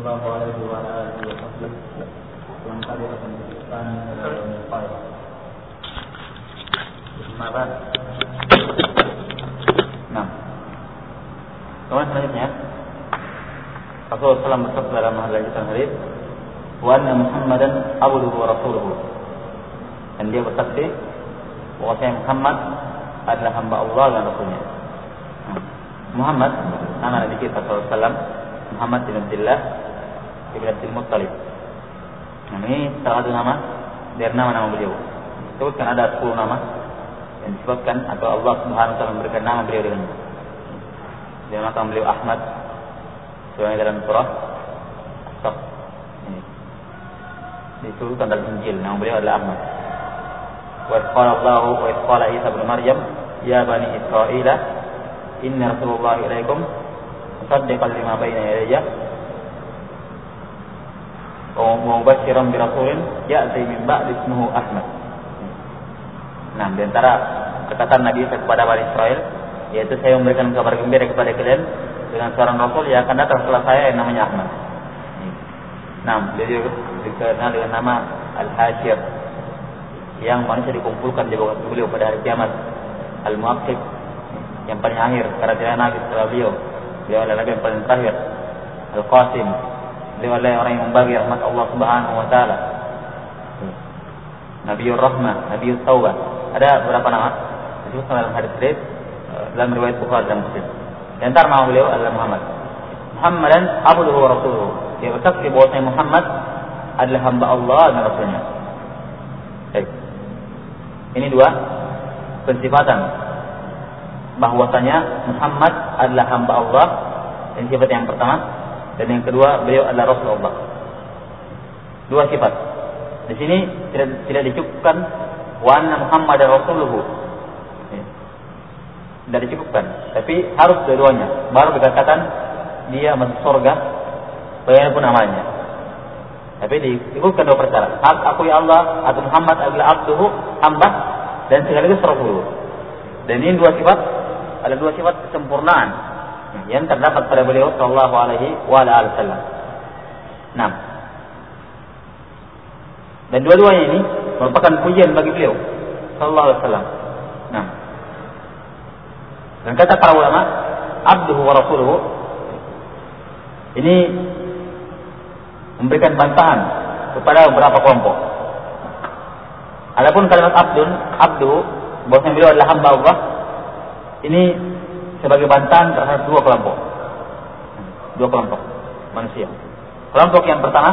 الله عليه وعلى آله وصحبه ومن تبعهم بإحسان إلى يوم القيامة. أما بعد. Nah, kemudian selanjutnya Rasulullah SAW bersabda dalam hadis hadis, "Wa anna Muhammadan abduhu wa rasuluhu." Dan dia bersaksi bahwasanya Muhammad adalah hamba Allah dan Rasulnya. Muhammad, nama Nabi kita SAW, Muhammad bin Abdullah bin Abdul Muttalib. Nah, ini salah satu nama dari nama-nama beliau. Sebutkan ada 10 nama yang disebutkan atau Allah Subhanahu wa taala memberikan nama beliau dengannya. Dia nama beliau Ahmad. Sebenarnya dalam surah As-Saff. Ini disebutkan dalam Injil nama beliau adalah Ahmad. Wa qala Allah wa qala Isa bin Maryam, ya bani Israil, inna Rasulullah ilaikum musaddiqan lima baina yadayya wa mubasyshiran bi rasulin ya'ti min ba'di ismuhu Ahmad. Nah, di antara perkataan Nabi Isa kepada Bani Israel, yaitu saya memberikan kabar gembira kepada kalian dengan seorang rasul yang akan datang setelah saya yang namanya Ahmad. Nah, beliau dikenal dengan nama Al-Hasyir, yang manusia dikumpulkan di bawah beliau pada hari kiamat. Al-Mu'aqib, yang paling akhir karena dia Nabi setelah beliau. Beliau adalah Nabi yang paling terakhir. Al-Qasim, beliau adalah orang yang membagi rahmat Allah Subhanahu wa taala. Nabiur Rahmah, Nabiut Taubah. Ada beberapa nama disebutkan dalam hadis dalam riwayat Bukhari dan Muslim. Di antara nama beliau adalah Muhammad. Muhammadan abduhu wa rasuluhu. Dia bersaksi bahwasanya Muhammad adalah hamba Allah dan Rasulnya. Baik. Ini dua pensifatan bahwasanya Muhammad adalah hamba Allah, yang sifat yang pertama, dan yang kedua beliau adalah Rasulullah. Dua sifat. Di sini tidak dicukupkan wa anna Muhammadar rasuluhu. Tidak dicukupkan, tapi harus dua-duanya. Baru dikatakan dia masuk surga, bagaimanapun amalnya. Tapi dicukupkan dua perkara. Hak akui Allah atau Muhammad adalah abduhu, hamba, dan sekaligus rasuluh. Dan ini dua sifat, ada dua sifat kesempurnaan yang terdapat pada beliau sallallahu alaihi wasallam. Nah, dan dua-duanya ini merupakan pujian bagi beliau sallallahu alaihi wasallam. Nah, dan kata para ulama, abduhu wa rasuluhu ini memberikan bantahan kepada beberapa kelompok. Adapun kalimat abdu, bahwasanya beliau adalah hamba Allah, ini sebagai bantahan terhadap dua kelompok manusia. Kelompok yang pertama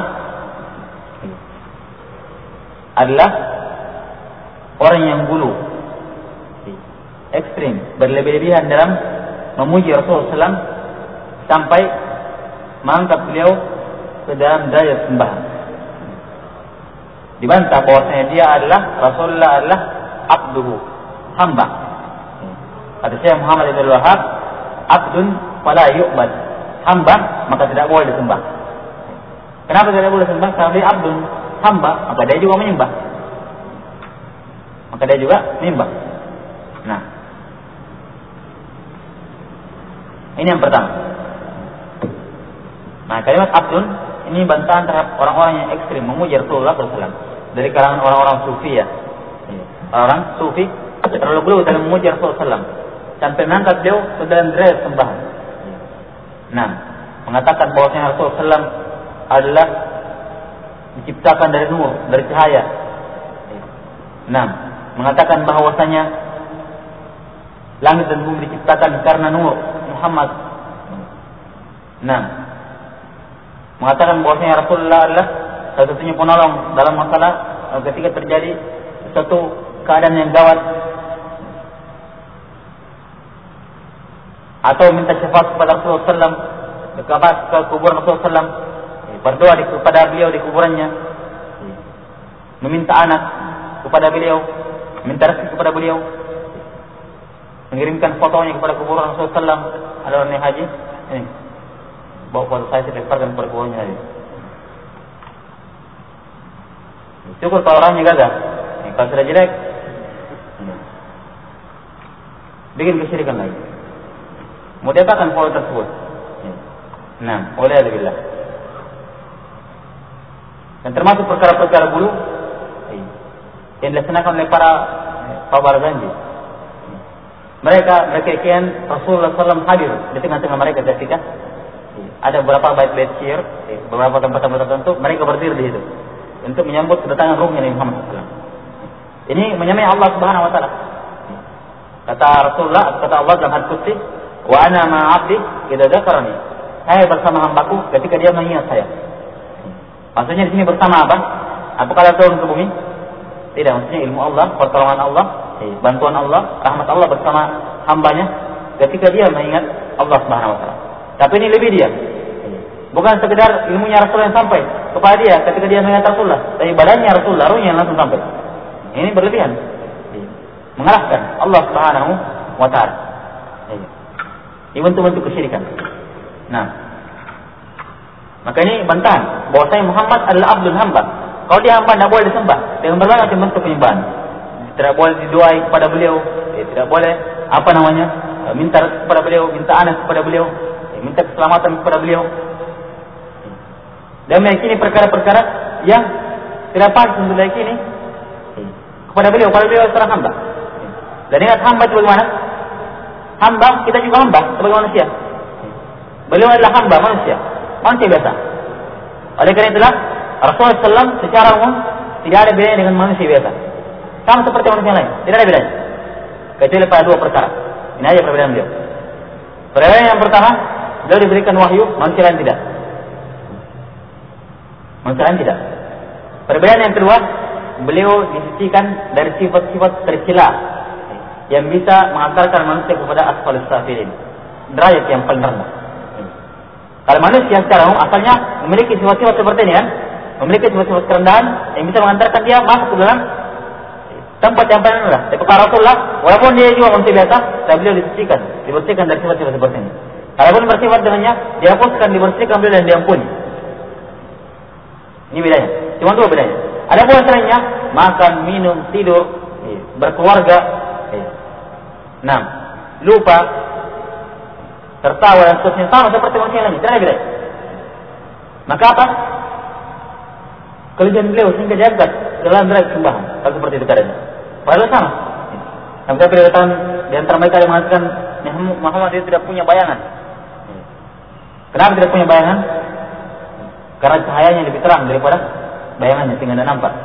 adalah orang yang gulu, ekstrim, berlebih-lebihan dalam memuji Rasulullah SAW sampai mengangkat beliau ke dalam derajat sembahan. Dibantah bahwasanya dia adalah Rasulullah adalah abduhu, hamba. Kata Syekh Muhammad bin Abdul Wahhab, abdun fala yu'bad, hamba maka tidak boleh disembah. Kenapa tidak boleh disembah? Karena dia abdun, hamba, maka dia juga menyembah. Nah, ini yang pertama. Nah, kalimat abdun ini bantahan terhadap orang-orang yang ekstrim memuji Rasulullah SAW dari kalangan orang-orang sufi ya. Orang sufi terlalu gulu dalam memuji Rasulullah SAW sampai mengangkat beliau ke dalam derajat sembahan. Nah, mengatakan bahwasanya Rasulullah SAW adalah diciptakan dari nur, dari cahaya. Nah, mengatakan bahwasanya langit dan bumi diciptakan karena nur Muhammad. Nah, mengatakan bahwasanya Rasulullah adalah satu-satunya penolong dalam masalah ketika terjadi suatu keadaan yang gawat, atau minta syafaat kepada Rasulullah SAW, ke kuburan Rasulullah SAW, berdoa kepada beliau di kuburannya, meminta anak kepada beliau, minta rezeki kepada beliau, mengirimkan fotonya kepada kuburan Rasulullah SAW. Ada orang yang haji, ini bawa foto saya lemparkan kepada kuburannya tadi. Syukur kalau orangnya gagah. Kalau sudah jelek, bikin kesyirikan lagi. Mau diapakan foto tersebut? Nah, oleh alhamdulillah. Dan termasuk perkara-perkara bulu yang dilaksanakan oleh para janji. Mereka kian Rasulullah SAW hadir di tengah-tengah mereka ketika ada beberapa bait-bait syair, beberapa tempat-tempat tertentu mereka berdiri di situ untuk menyambut kedatangan ruhnya Nabi Muhammad SAW. Ini menyamai Allah Subhanahu Wa Taala. Kata Rasulullah, kata Allah dalam hadis qudsi, wa ana ma'abdi idza dzakarani. Saya bersama hambaku ketika dia mengingat saya. Maksudnya di sini bersama apa? Apakah dia turun ke bumi? Tidak, maksudnya ilmu Allah, pertolongan Allah, bantuan Allah, rahmat Allah bersama hambanya ketika dia mengingat Allah Subhanahu Wa Taala. Tapi ini lebih dia. Bukan sekedar ilmunya Rasulullah yang sampai kepada dia ketika dia mengingat Rasulullah, tapi badannya Rasulullah, ruhnya yang langsung sampai. Ini berlebihan. Mengalahkan Allah Subhanahu Wa Taala. Ini bentuk-bentuk kesyirikan. Nah, maka ini bantahan bahwasanya Muhammad adalah abdul hamba. Kalau dia hamba tidak boleh disembah dengan berbagai macam bentuk penyembahan. Tidak boleh didoai kepada beliau, tidak boleh minta kepada beliau, minta anas kepada beliau, minta keselamatan kepada beliau. Dan meyakini perkara-perkara yang tidak pantas untuk diyakini kepada beliau seorang hamba. Dan ingat hamba itu bagaimana? Hamba, kita juga hamba sebagai manusia. Beliau adalah hamba manusia biasa. Oleh karena itulah Rasulullah SAW secara umum tidak ada bedanya dengan manusia biasa. Sama seperti manusia lain, tidak ada bedanya. Kecuali pada dua perkara. Ini aja perbedaan beliau. Perbedaan yang pertama, beliau diberikan wahyu, manusia lain tidak. Manusia lain tidak. Perbedaan yang kedua, beliau disucikan dari sifat-sifat tercela yang bisa mengantarkan manusia kepada asfalus safilin, derajat yang paling rendah. Kalau manusia secara umum asalnya memiliki sifat-sifat seperti ini kan, memiliki sifat-sifat kerendahan yang bisa mengantarkan dia masuk ke dalam tempat yang paling rendah. Tapi para Rasulullah, walaupun dia juga manusia biasa, tapi beliau dibersihkan dari sifat-sifat seperti ini. Kalaupun bersifat dengannya, dihapuskan, dibersihkan beliau dan diampuni. Ini bedanya. Cuma dua bedanya. Ada pun selainnya, makan, minum, tidur, berkeluarga, lupa, tertawa dan seterusnya sama seperti manusia lain. Tidak ada. Maka apa? Kelebihan beliau sehingga jagat dalam derajat sembahan. Kalau seperti itu keadaannya. Padahal sama. Yang kita berdasarkan di antara mereka yang mengatakan Muhammad itu tidak punya bayangan. Kenapa tidak punya bayangan? Karena cahayanya lebih terang daripada bayangannya sehingga tidak nampak.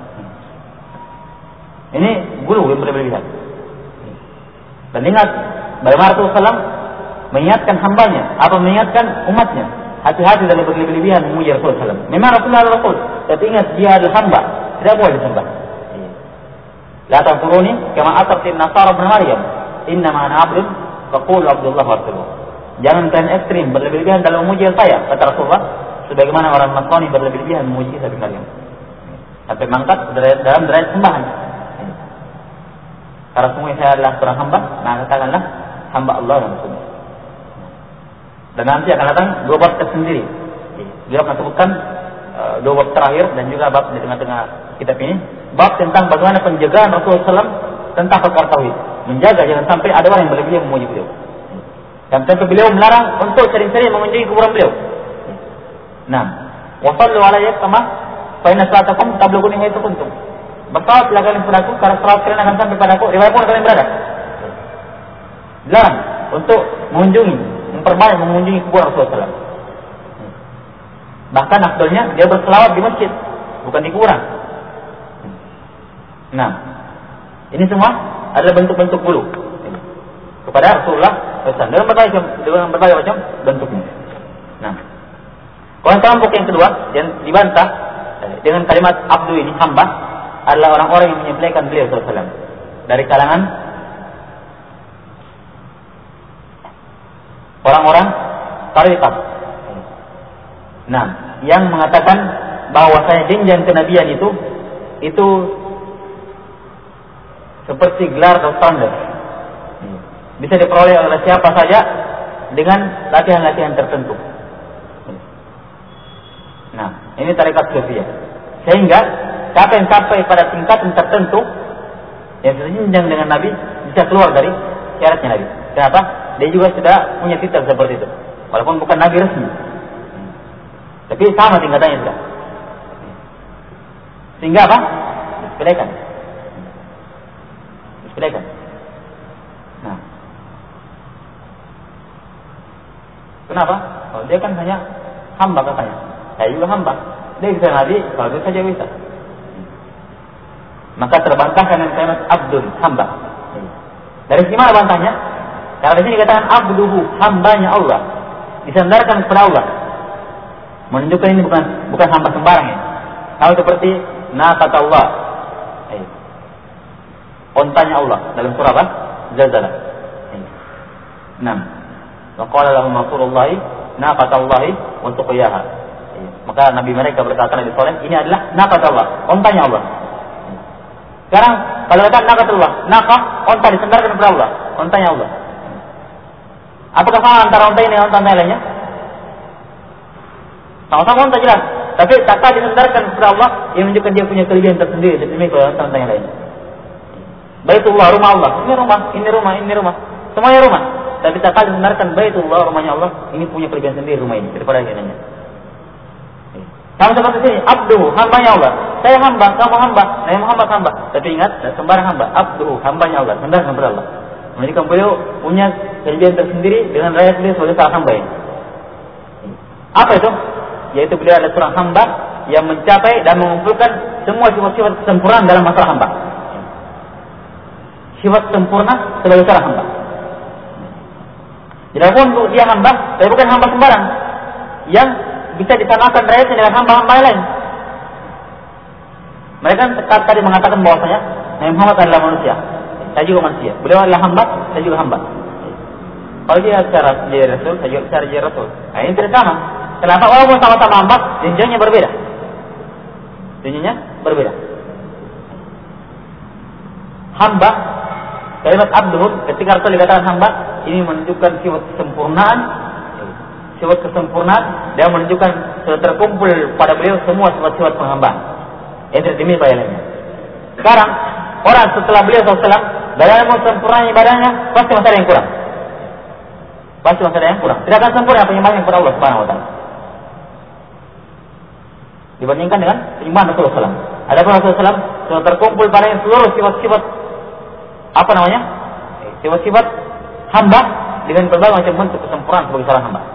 Ini gulu yang berlebihan. Dan ingat, bagaimana Rasulullah SAW mengingatkan hambanya, mengingatkan umatnya, hati-hati dari berlebihan memuji Rasulullah SAW. Memang Rasulullah adalah Rasul, tapi ingat dia adalah hamba, tidak boleh disembah. La tansuruni kama atartin Nasara ibn Maryam, innama ana abdun faqulu Abdullah wa Rasuluh. Jangan kalian ekstrim berlebihan dalam memuji saya, kata Rasulullah, sebagaimana orang Nasrani berlebihan memuji Isa bin Maryam. Sampai mangkat dalam derajat sembahan. Karena semua saya adalah seorang hamba, maka katakanlah hamba Allah dan Rasulullah. Dan nanti akan datang dua bab tersendiri. Dia akan sebutkan dua bab terakhir dan juga bab di tengah-tengah kitab ini, bab tentang bagaimana penjagaan Rasulullah SAW tentang perkara tauhid, menjaga jangan sampai ada orang yang berlebihan memuji beliau. Dan tentu beliau melarang untuk sering-sering mengunjungi kuburan beliau. Wa sallu alayya kama fa inna salatakum tablughuni haitsu kuntum. Bersalawatlah kalian padaku karena salat kalian akan sampai padaku dimanapun kalian berada. Larang untuk memperbanyak mengunjungi kuburan Rasulullah SAW. Bahkan afdalnya dia berselawat di masjid, bukan di kuburan. Ini semua adalah bentuk-bentuk bulu kepada Rasulullah SAW dengan berbagai macam bentuknya. Kelompok yang kedua yang dibantah dengan kalimat abdu ini, hamba, adalah orang-orang yang menyembelihkan beliau SAW dari kalangan orang-orang tariqat. Yang mengatakan bahwasanya jenjang kenabian itu seperti gelar atau standar, bisa diperoleh oleh siapa saja dengan latihan-latihan tertentu. Ini tarikat Sufiyah. Sehingga siapa yang sampai pada tingkatan tertentu yang sejenjang dengan Nabi bisa keluar dari syaratnya Nabi. Kenapa? Dia juga sudah punya titel seperti itu, walaupun bukan Nabi resmi, tapi sama tingkatannya sudah. Sehingga apa? Disepelekan. Nah, kenapa? Kalau dia kan hanya hamba katanya. Saya juga hamba. Dia bisa nabi, kalau dia saja bisa. Maka terbantahkan dengan kalimat abdun, hamba. Dari mana bantahnya? Karena di sini dikatakan abduhu, hambanya Allah. Disandarkan kepada Allah. Menunjukkan ini bukan hamba sembarang ya. Kalau seperti naqatullah. Ontanya Allah dalam surah apa? Zalzalah. 6. Wa qala lahum rasulullah naqatullahi wa suqiyaha. Maka nabi mereka berkata Nabi Saleh, ini adalah naqatullah, ontanya Allah. Sekarang kalau kata naqatullah, naqah onta disandarkan kepada Allah, ontanya Allah. Apakah sama antara onta ini dengan onta lainnya? Sama-sama onta jelas, tapi kata disandarkan kepada Allah yang menunjukkan dia punya kelebihan tersendiri demikian onta yang lainnya. Baitullah, rumah Allah, ini rumah, semuanya rumah. Tapi kata disandarkan Baitullah, rumahnya Allah, ini punya kelebihan sendiri rumah ini daripada yang lainnya. Sama seperti sini, abduhu, hambanya Allah. Saya hamba, kamu hamba, saya Muhammad hamba. Tapi ingat, sembarang hamba, abduhu, hambanya Allah, sandarkan kepada Allah. Menjadikan beliau punya kelebihan tersendiri dengan rakyat beliau sebagai seorang hamba ini. Apa itu? Yaitu beliau adalah seorang hamba yang mencapai dan mengumpulkan semua sifat-sifat kesempurnaan dalam masalah hamba. Sifat sempurna sebagai seorang hamba. Jadi pun dia hamba, tapi bukan hamba sembarang yang bisa disamakan rakyatnya dengan hamba-hamba lain. Mereka tadi mengatakan bahwasanya Nabi Muhammad adalah manusia, saya juga manusia. Beliau adalah hamba, saya juga hamba. Kalau dia secara jadi Rasul, saya juga secara jadi Rasul. Nah, ini tidak sama. Kenapa? Walaupun sama-sama hamba, jenjangnya berbeda. Jenjangnya berbeda. Hamba, kalimat abduh, ketika Rasul dikatakan hamba, ini menunjukkan sifat kesempurnaan, dan menunjukkan sudah terkumpul pada beliau semua sifat-sifat penghambaan. Yang tidak dimiliki oleh lainnya. Sekarang orang setelah beliau SAW dalam sempurna ibadahnya pasti masih ada yang kurang. Tidak akan sempurna penyembahan kepada Allah Subhanahu Wa Taala. Dibandingkan dengan penyembahan Rasulullah SAW. Adapun Rasulullah SAW sudah terkumpul padanya seluruh sifat-sifat sifat-sifat hamba dengan berbagai macam bentuk kesempurnaan sebagai seorang hamba.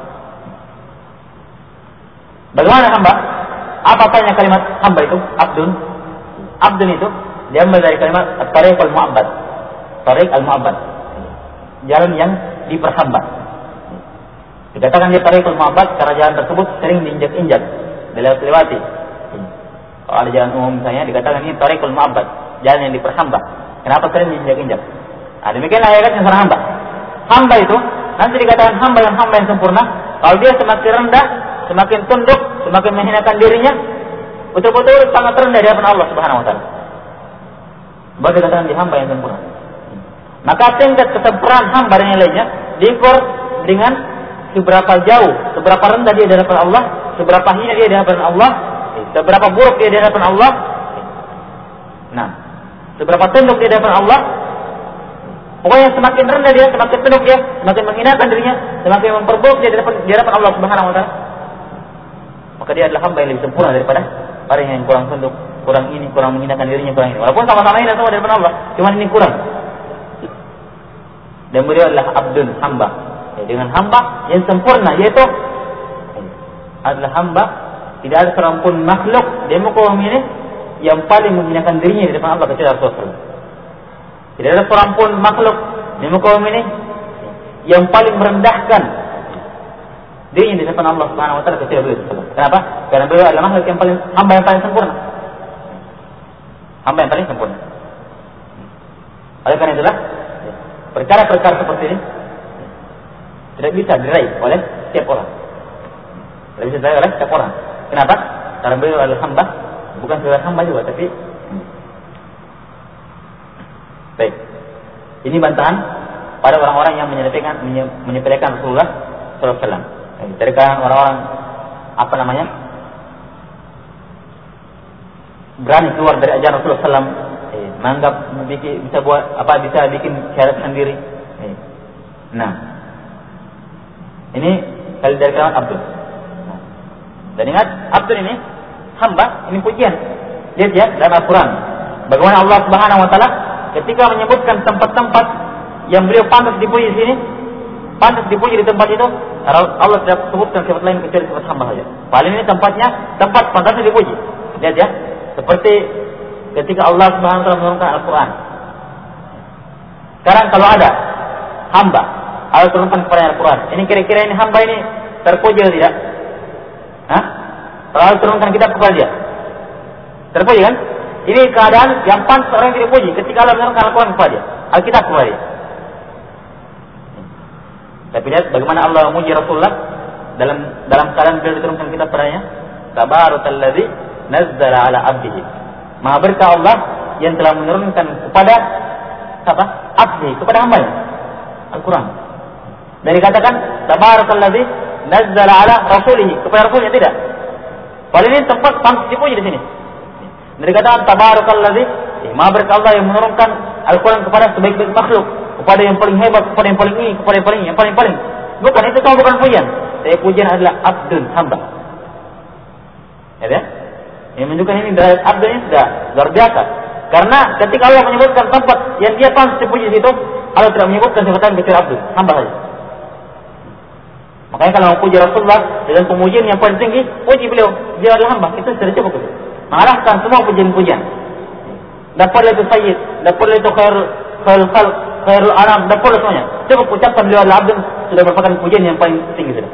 Bagaimana hamba? Apa tanya kalimat hamba itu? Abdun. Abdun itu diambil dari kalimat Tariq al-Mu'abbad. Tariq al-Mu'abbad, jalan yang diperhamba. Dikatakan dia Tariq al-Mu'abbad karena jalan tersebut sering diinjak-injak, dilewati. Kalau ada jalan umum misalnya dikatakan ini Tariq al-Mu'abbad, jalan yang diperhamba. Kenapa sering diinjak-injak? Nah, demikianlah ayatnya seorang hamba. Hamba itu nanti dikatakan hamba yang sempurna. Kalau dia semakin rendah, semakin tunduk, semakin menghinakan dirinya, betul-betul sangat rendah di hadapan Allah Subhanahu Wa Taala. Baru dikatakan di hamba yang sempurna. Maka tingkat kesempurnaan hamba dan yang lainnya diukur dengan seberapa jauh, seberapa rendah dia di hadapan Allah, seberapa hina dia di hadapan Allah, seberapa buruk dia di hadapan Allah. Nah, seberapa tunduk dia di hadapan Allah. Pokoknya semakin rendah dia, semakin tunduk dia, semakin menghinakan dirinya, semakin memperburuk dia di hadapan Allah Subhanahu Wa Taala. Maka dia adalah hamba yang lebih sempurna daripada orang yang kurang tunduk, kurang ini, kurang menghinakan dirinya, kurang ini. Walaupun sama-sama ini semua di hadapan Allah, cuma ini kurang. Dan beliau adalah abdun, hamba. Dengan hamba yang sempurna, yaitu adalah hamba, tidak ada seorang pun makhluk di muka bumi ini yang paling menghinakan dirinya di depan Allah kecuali Rasulullah. Tidak ada seorang pun makhluk di muka bumi ini yang paling merendahkan dirinya di depan Allah Subhanahu Wa Taala kecuali beliau. Kenapa? Karena beliau adalah makhluk yang paling, hamba yang paling sempurna. Hamba yang paling sempurna. Oleh karena itulah perkara-perkara seperti ini tidak bisa diraih oleh setiap orang. Tidak bisa diraih oleh setiap orang. Kenapa? Karena beliau adalah hamba, bukan sekedar hamba juga, tapi baik. Ini bantahan pada orang-orang yang menyepelekan Rasulullah SAW. Dari kalangan orang-orang berani keluar dari ajaran Rasulullah SAW, menganggap bisa bikin syarat sendiri. Nah, ini kali dari kalangan Abdul. Dan ingat, Abdul ini hamba, ini pujian. Lihat ya dalam Al-Quran. Bagaimana Allah Subhanahu Wa Taala ketika menyebutkan tempat-tempat yang beliau pantas dipuji di sini, pantas dipuji di tempat itu, Allah tidak sebutkan sifat lain kecuali sifat hamba saja. Paling ini tempatnya, tempat pantasnya dipuji. Lihat ya, seperti ketika Allah Subhanahu Wa Taala menurunkan Al-Quran. Sekarang kalau ada hamba, Allah turunkan kepada Al-Quran. Ini kira-kira ini hamba ini terpuji atau tidak? Hah? Kalau Allah turunkan kitab kepada dia, terpuji kan? Ini keadaan yang pantas orang yang dipuji ketika Allah menurunkan Al-Quran kepada dia, Alkitab kepada dia. Tapi lihat bagaimana Allah memuji Rasulullah dalam keadaan beliau diturunkan kitab padanya. Tabarakalladzi nazzala ala abdihi. Maha berkah Allah yang telah menurunkan kepada siapa? Abdi, kepada hamba-Nya Al-Quran. Dan dikatakan tabarakalladzi nazzala ala rasulihi, kepada rasulnya tidak. Padahal ini tempat pantas dipuji di sini. Dan dikatakan tabarakalladzi, maha berkah Allah yang menurunkan Al-Quran kepada sebaik-baik makhluk, kepada yang paling hebat, kepada yang paling ini, kepada yang paling. Bukan itu, bukan pujian. Tapi pujian adalah abdun, hamba. Ya, ini menunjukkan ini dari abdun ini sudah luar biasa. Karena ketika Allah menyebutkan tempat yang dia pantas dipuji di situ, Allah tidak menyebutkan sebutan kecuali abdun, hamba saja. Makanya kalau memuji Rasulullah dengan pemujian yang paling tinggi, puji beliau, dia adalah hamba, itu sudah cukup. Mengalahkan semua pujian-pujian. Tak perlu itu sayyid, tak perlu itu khairul khalq, khairul anam, tak perlu semuanya. Cukup ucapkan beliau adalah abdun, sudah merupakan pujian yang paling tinggi sudah.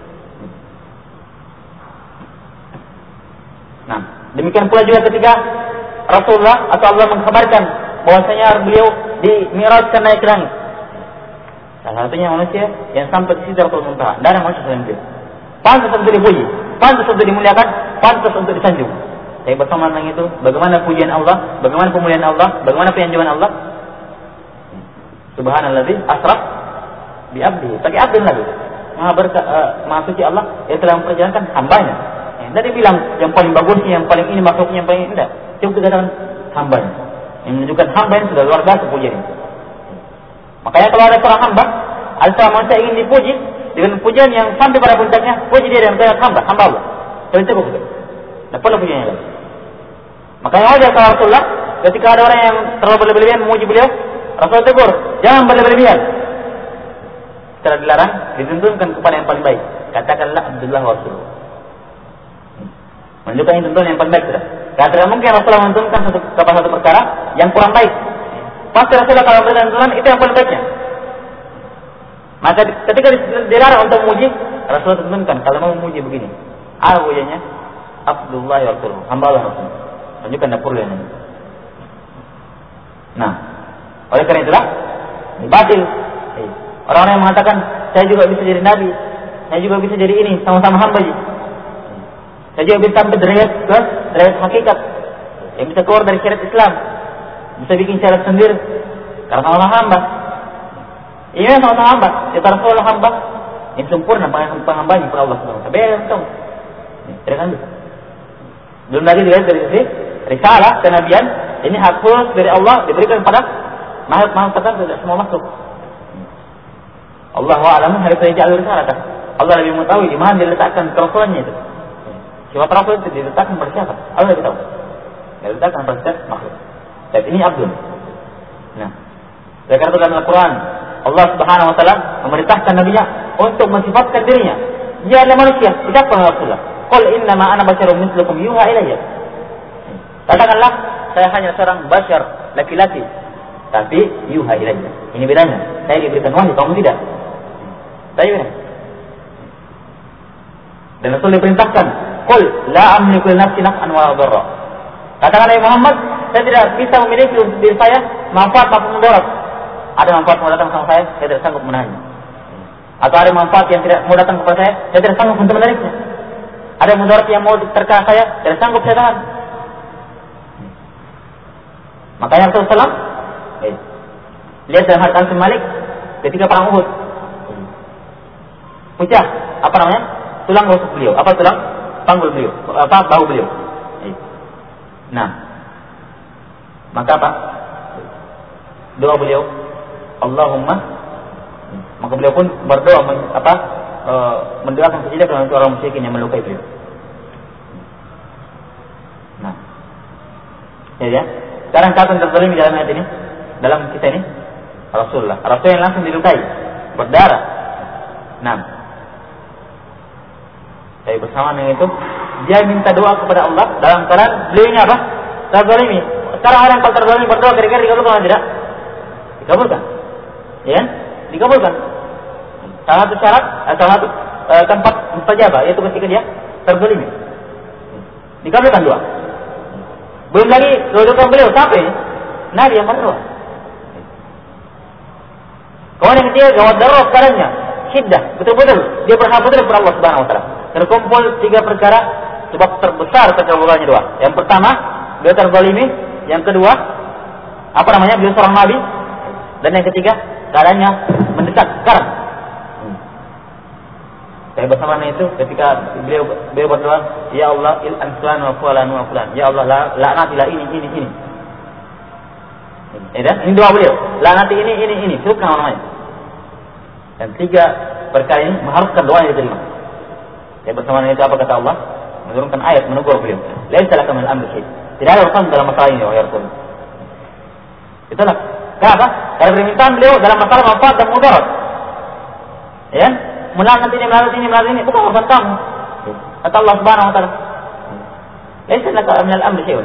Nah, demikian pula juga ketika Rasulullah atau Allah mengkabarkan bahwasanya beliau dimi'rajkan naik ke langit. Salah satunya manusia yang sampai di Sidratul Muntaha. Tidak ada manusia selain beliau. Pantas untuk dipuji, pantas untuk dimuliakan, pantas untuk disanjung. Tapi bersama dengan itu, bagaimana pujian Allah, bagaimana pemuliaan Allah, bagaimana penyanjungan Allah? Subhanalladzi asra bi abdihi. Tapi abdun lagi. Maha suci Allah yang telah memperjalankan hambanya. Tadi bilang yang paling bagusnya, yang paling ini makhluknya, yang paling indah. Coba kita katakan hambanya. Yang menunjukkan hamba yang sudah luar biasa pujian. Makanya kalau ada seorang hamba, ada seorang manusia ingin dipuji dengan pujian yang sampai pada puncaknya, puji dia dengan kata hamba Allah. Jadi cukup itu. Tidak perlu pujiannya lagi. Makanya wajar kalau Rasulullah ketika ada orang yang terlalu berlebihan memuji beliau, Rasulullah tegur, jangan berlebihan. Setelah dilarang, dituntunkan kepada yang paling baik. Katakanlah Abdullah wa Rasulullah. Menunjukkan ini tuntunan yang paling baik sudah. Karena mungkin Rasulullah menuntunkan kepada satu perkara yang kurang baik. Pasti Rasulullah kalau memberikan tuntunan itu yang paling baiknya. Maka ketika dilarang untuk memuji, Rasulullah tuntunkan kalau mau memuji begini. Apa pujiannya? Abdullah wa Rasulullah. Hamba Allah Rasulullah. Menunjukkan tidak perlu yang ini. Nah, oleh karena itulah batil. Orang-orang yang mengatakan saya juga bisa jadi nabi, saya juga bisa jadi ini, sama-sama hamba ji. Saya juga bisa sampai derajat hakikat, yang bisa keluar dari syariat Islam, bisa bikin syariat sendiri, karena Allah hamba. Iya sama-sama hamba, kita Rasulullah hamba, ini sempurna penghambanya kepada Allah Subhanahu wa taala. Betul. Tidak kan bisa. Belum lagi dilihat dari sisi risalah kenabian, ini hak khusus dari Allah diberikan pada makhluk tertentu, tidak semua makhluk. Allahu a'lam harus dijauh risalah. Allah lebih mengetahui di mana diletakkan kerasulannya itu. Sifat rasul itu diletakkan pada siapa? Allah lebih tahu. Diletakkan pada setiap makhluk. Dan ini abdul. Nah, karena dalam Al-Quran Allah Subhanahu wa taala memerintahkan nabinya untuk mensifatkan dirinya. Dia adalah manusia, ucapkan Rasulullah. Qul innama ana basyarum mithlukum yuha ilayya. Katakanlah, saya hanya seorang basyar, laki-laki. Tapi yuha ilayya. Ini bedanya. Saya diberikan wahyu, kamu tidak. Saya benar. Dan Rasul diperintahkan, qul la amliku li nafsi naf'an wa la dharra. Katakanlah Muhammad, saya tidak bisa memiliki untuk diri saya manfaat maupun mudarat. Ada manfaat mau datang sama saya tidak sanggup menahannya. Atau ada manfaat yang tidak mau datang kepada saya tidak sanggup untuk menariknya. Ada mudarat yang mau terkena saya tidak sanggup saya tahan. Makanya Rasulullah lihat dalam hadis Anas bin Malik ketika perang Uhud. Pecah, apa namanya? Tulang rusuk beliau. Apa tulang? Panggul beliau. Apa bahu beliau. Nah, maka apa? Doa beliau, Allahumma. Maka beliau pun berdoa mendoakan kejadian dengan orang musyrikin yang melukai beliau. Nah, Ya. Sekarang siapa yang terzalimi dalam ayat ini? Dalam kita ini? Rasulullah. Rasul yang langsung dilukai, berdarah. Tapi bersama dengan itu, dia minta doa kepada Allah dalam keadaan beliau ini apa? Terzalimi. Sekarang orang kalau terzalimi berdoa kira-kira dikabulkan atau tidak? Dikabulkan. Ya? Dikabulkan. Salah satu syarat, salah satu tempat mustajabah yaitu ketika dia terzalimi. Dikabulkan doa. Belum lagi kedudukan beliau sampai Nabi yang berdoa. Kemudian ketiga gawat darurat keadaannya, syiddah, betul-betul dia berharap betul kepada Allah Subhanahu wa taala. Terkumpul 3 perkara sebab terbesar terkabulannya doa. Yang pertama, dia terzalimi, yang kedua, beliau seorang nabi, dan yang ketiga, keadaannya mendesak sekarang. Saya bersama itu ketika beliau berdoa, ya Allah il'an fulan wa fulan wa fulan. Ya Allah laknatilah ini. Ini doa beliau. Laknati ini. Sebutkan namanya. Dan 3 perkara ini mengharuskan doanya diterima. Saya bersama itu apa kata Allah? Menurunkan ayat menegur beliau. Laisa laka min al-amri syai'. Tidak ada urusan dalam masalah ini wahai Rasul. Itulah. Kenapa? Karena permintaan beliau dalam masalah manfaat dan mudarat. Ya? Melalui ini bukan urusan kamu. Kata Allah Subhanahu wa taala. Laisa laka min al-amri syai'un.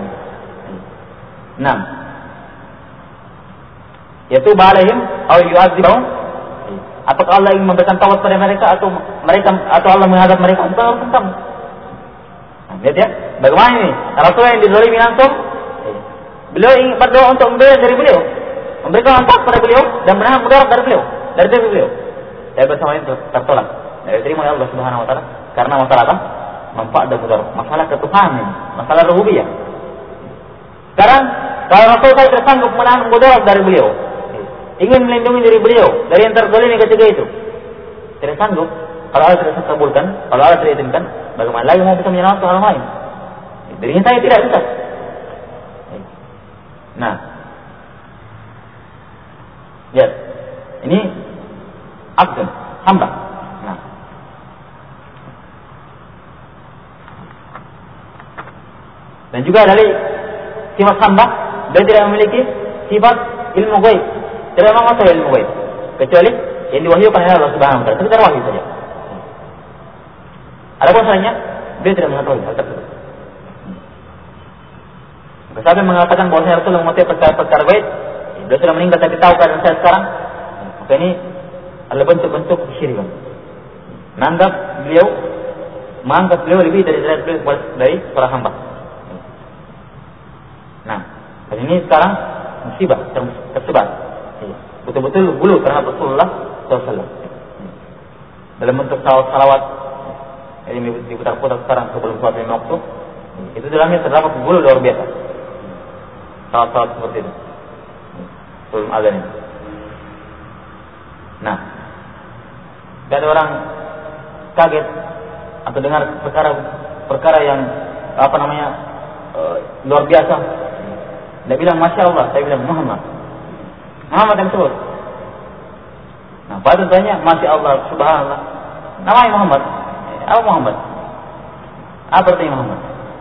Yaitu alaihim aw yu'adzibahum. Apakah Allah ingin memberikan taubat pada mereka atau Allah menghadap mereka? Bukan urusan kamu. Lihat ya, bagaimana ini? Rasul yang dizalimi langsung, beliau ingin berdoa untuk membela dari beliau, memberikan manfaat pada beliau dan menahan mudarat dari beliau. Saya bersama itu tertolak. Dari terima oleh Allah Subhanahu wa taala karena masalah apa? Manfaat dan mudarat, masalah ketuhanan, masalah rububiyah. Sekarang kalau Rasul saya tersanggup menahan mudarat dari beliau, ingin melindungi diri beliau dari yang terzalimi ketiga itu, tidak sanggup. Kalau Allah tidak kabulkan, kalau Allah tidak izinkan, bagaimana lagi mau bisa menyelamatkan orang lain? Dirinya saya tidak bisa. Lihat, ini abdun, hamba. Dan juga dari sifat hamba, dia tidak memiliki sifat ilmu gaib, tidak menguasai ilmu gaib, kecuali yang diwahyukan oleh Allah Subhanahu wa taala, sekedar wahyu saja. Adapun selainnya, dia tidak mengetahui hal tersebut. Sampai mengatakan bahwa saya Rasul mengetahui perkara-perkara gaib, dia sudah meninggal tapi tahu keadaan saya sekarang. Maka ini adalah bentuk-bentuk kesyirikan. Menganggap beliau lebih dari para hamba. Dan ini sekarang musibah tersebar. Betul-betul bulu terhadap Rasulullah SAW. Dalam bentuk salawat ini diputar-putar sekarang sebelum sholat 5 waktu. Itu dalamnya terdapat bulu luar biasa. Salawat seperti itu sebelum azan ini. Tidak ada orang kaget atau dengar perkara yang luar biasa. Dia bilang Masya Allah, saya bilang Muhammad yang sebut. Pada tanya Masya Allah, Subhanallah, namanya Muhammad. Apa Muhammad? Apa artinya Muhammad?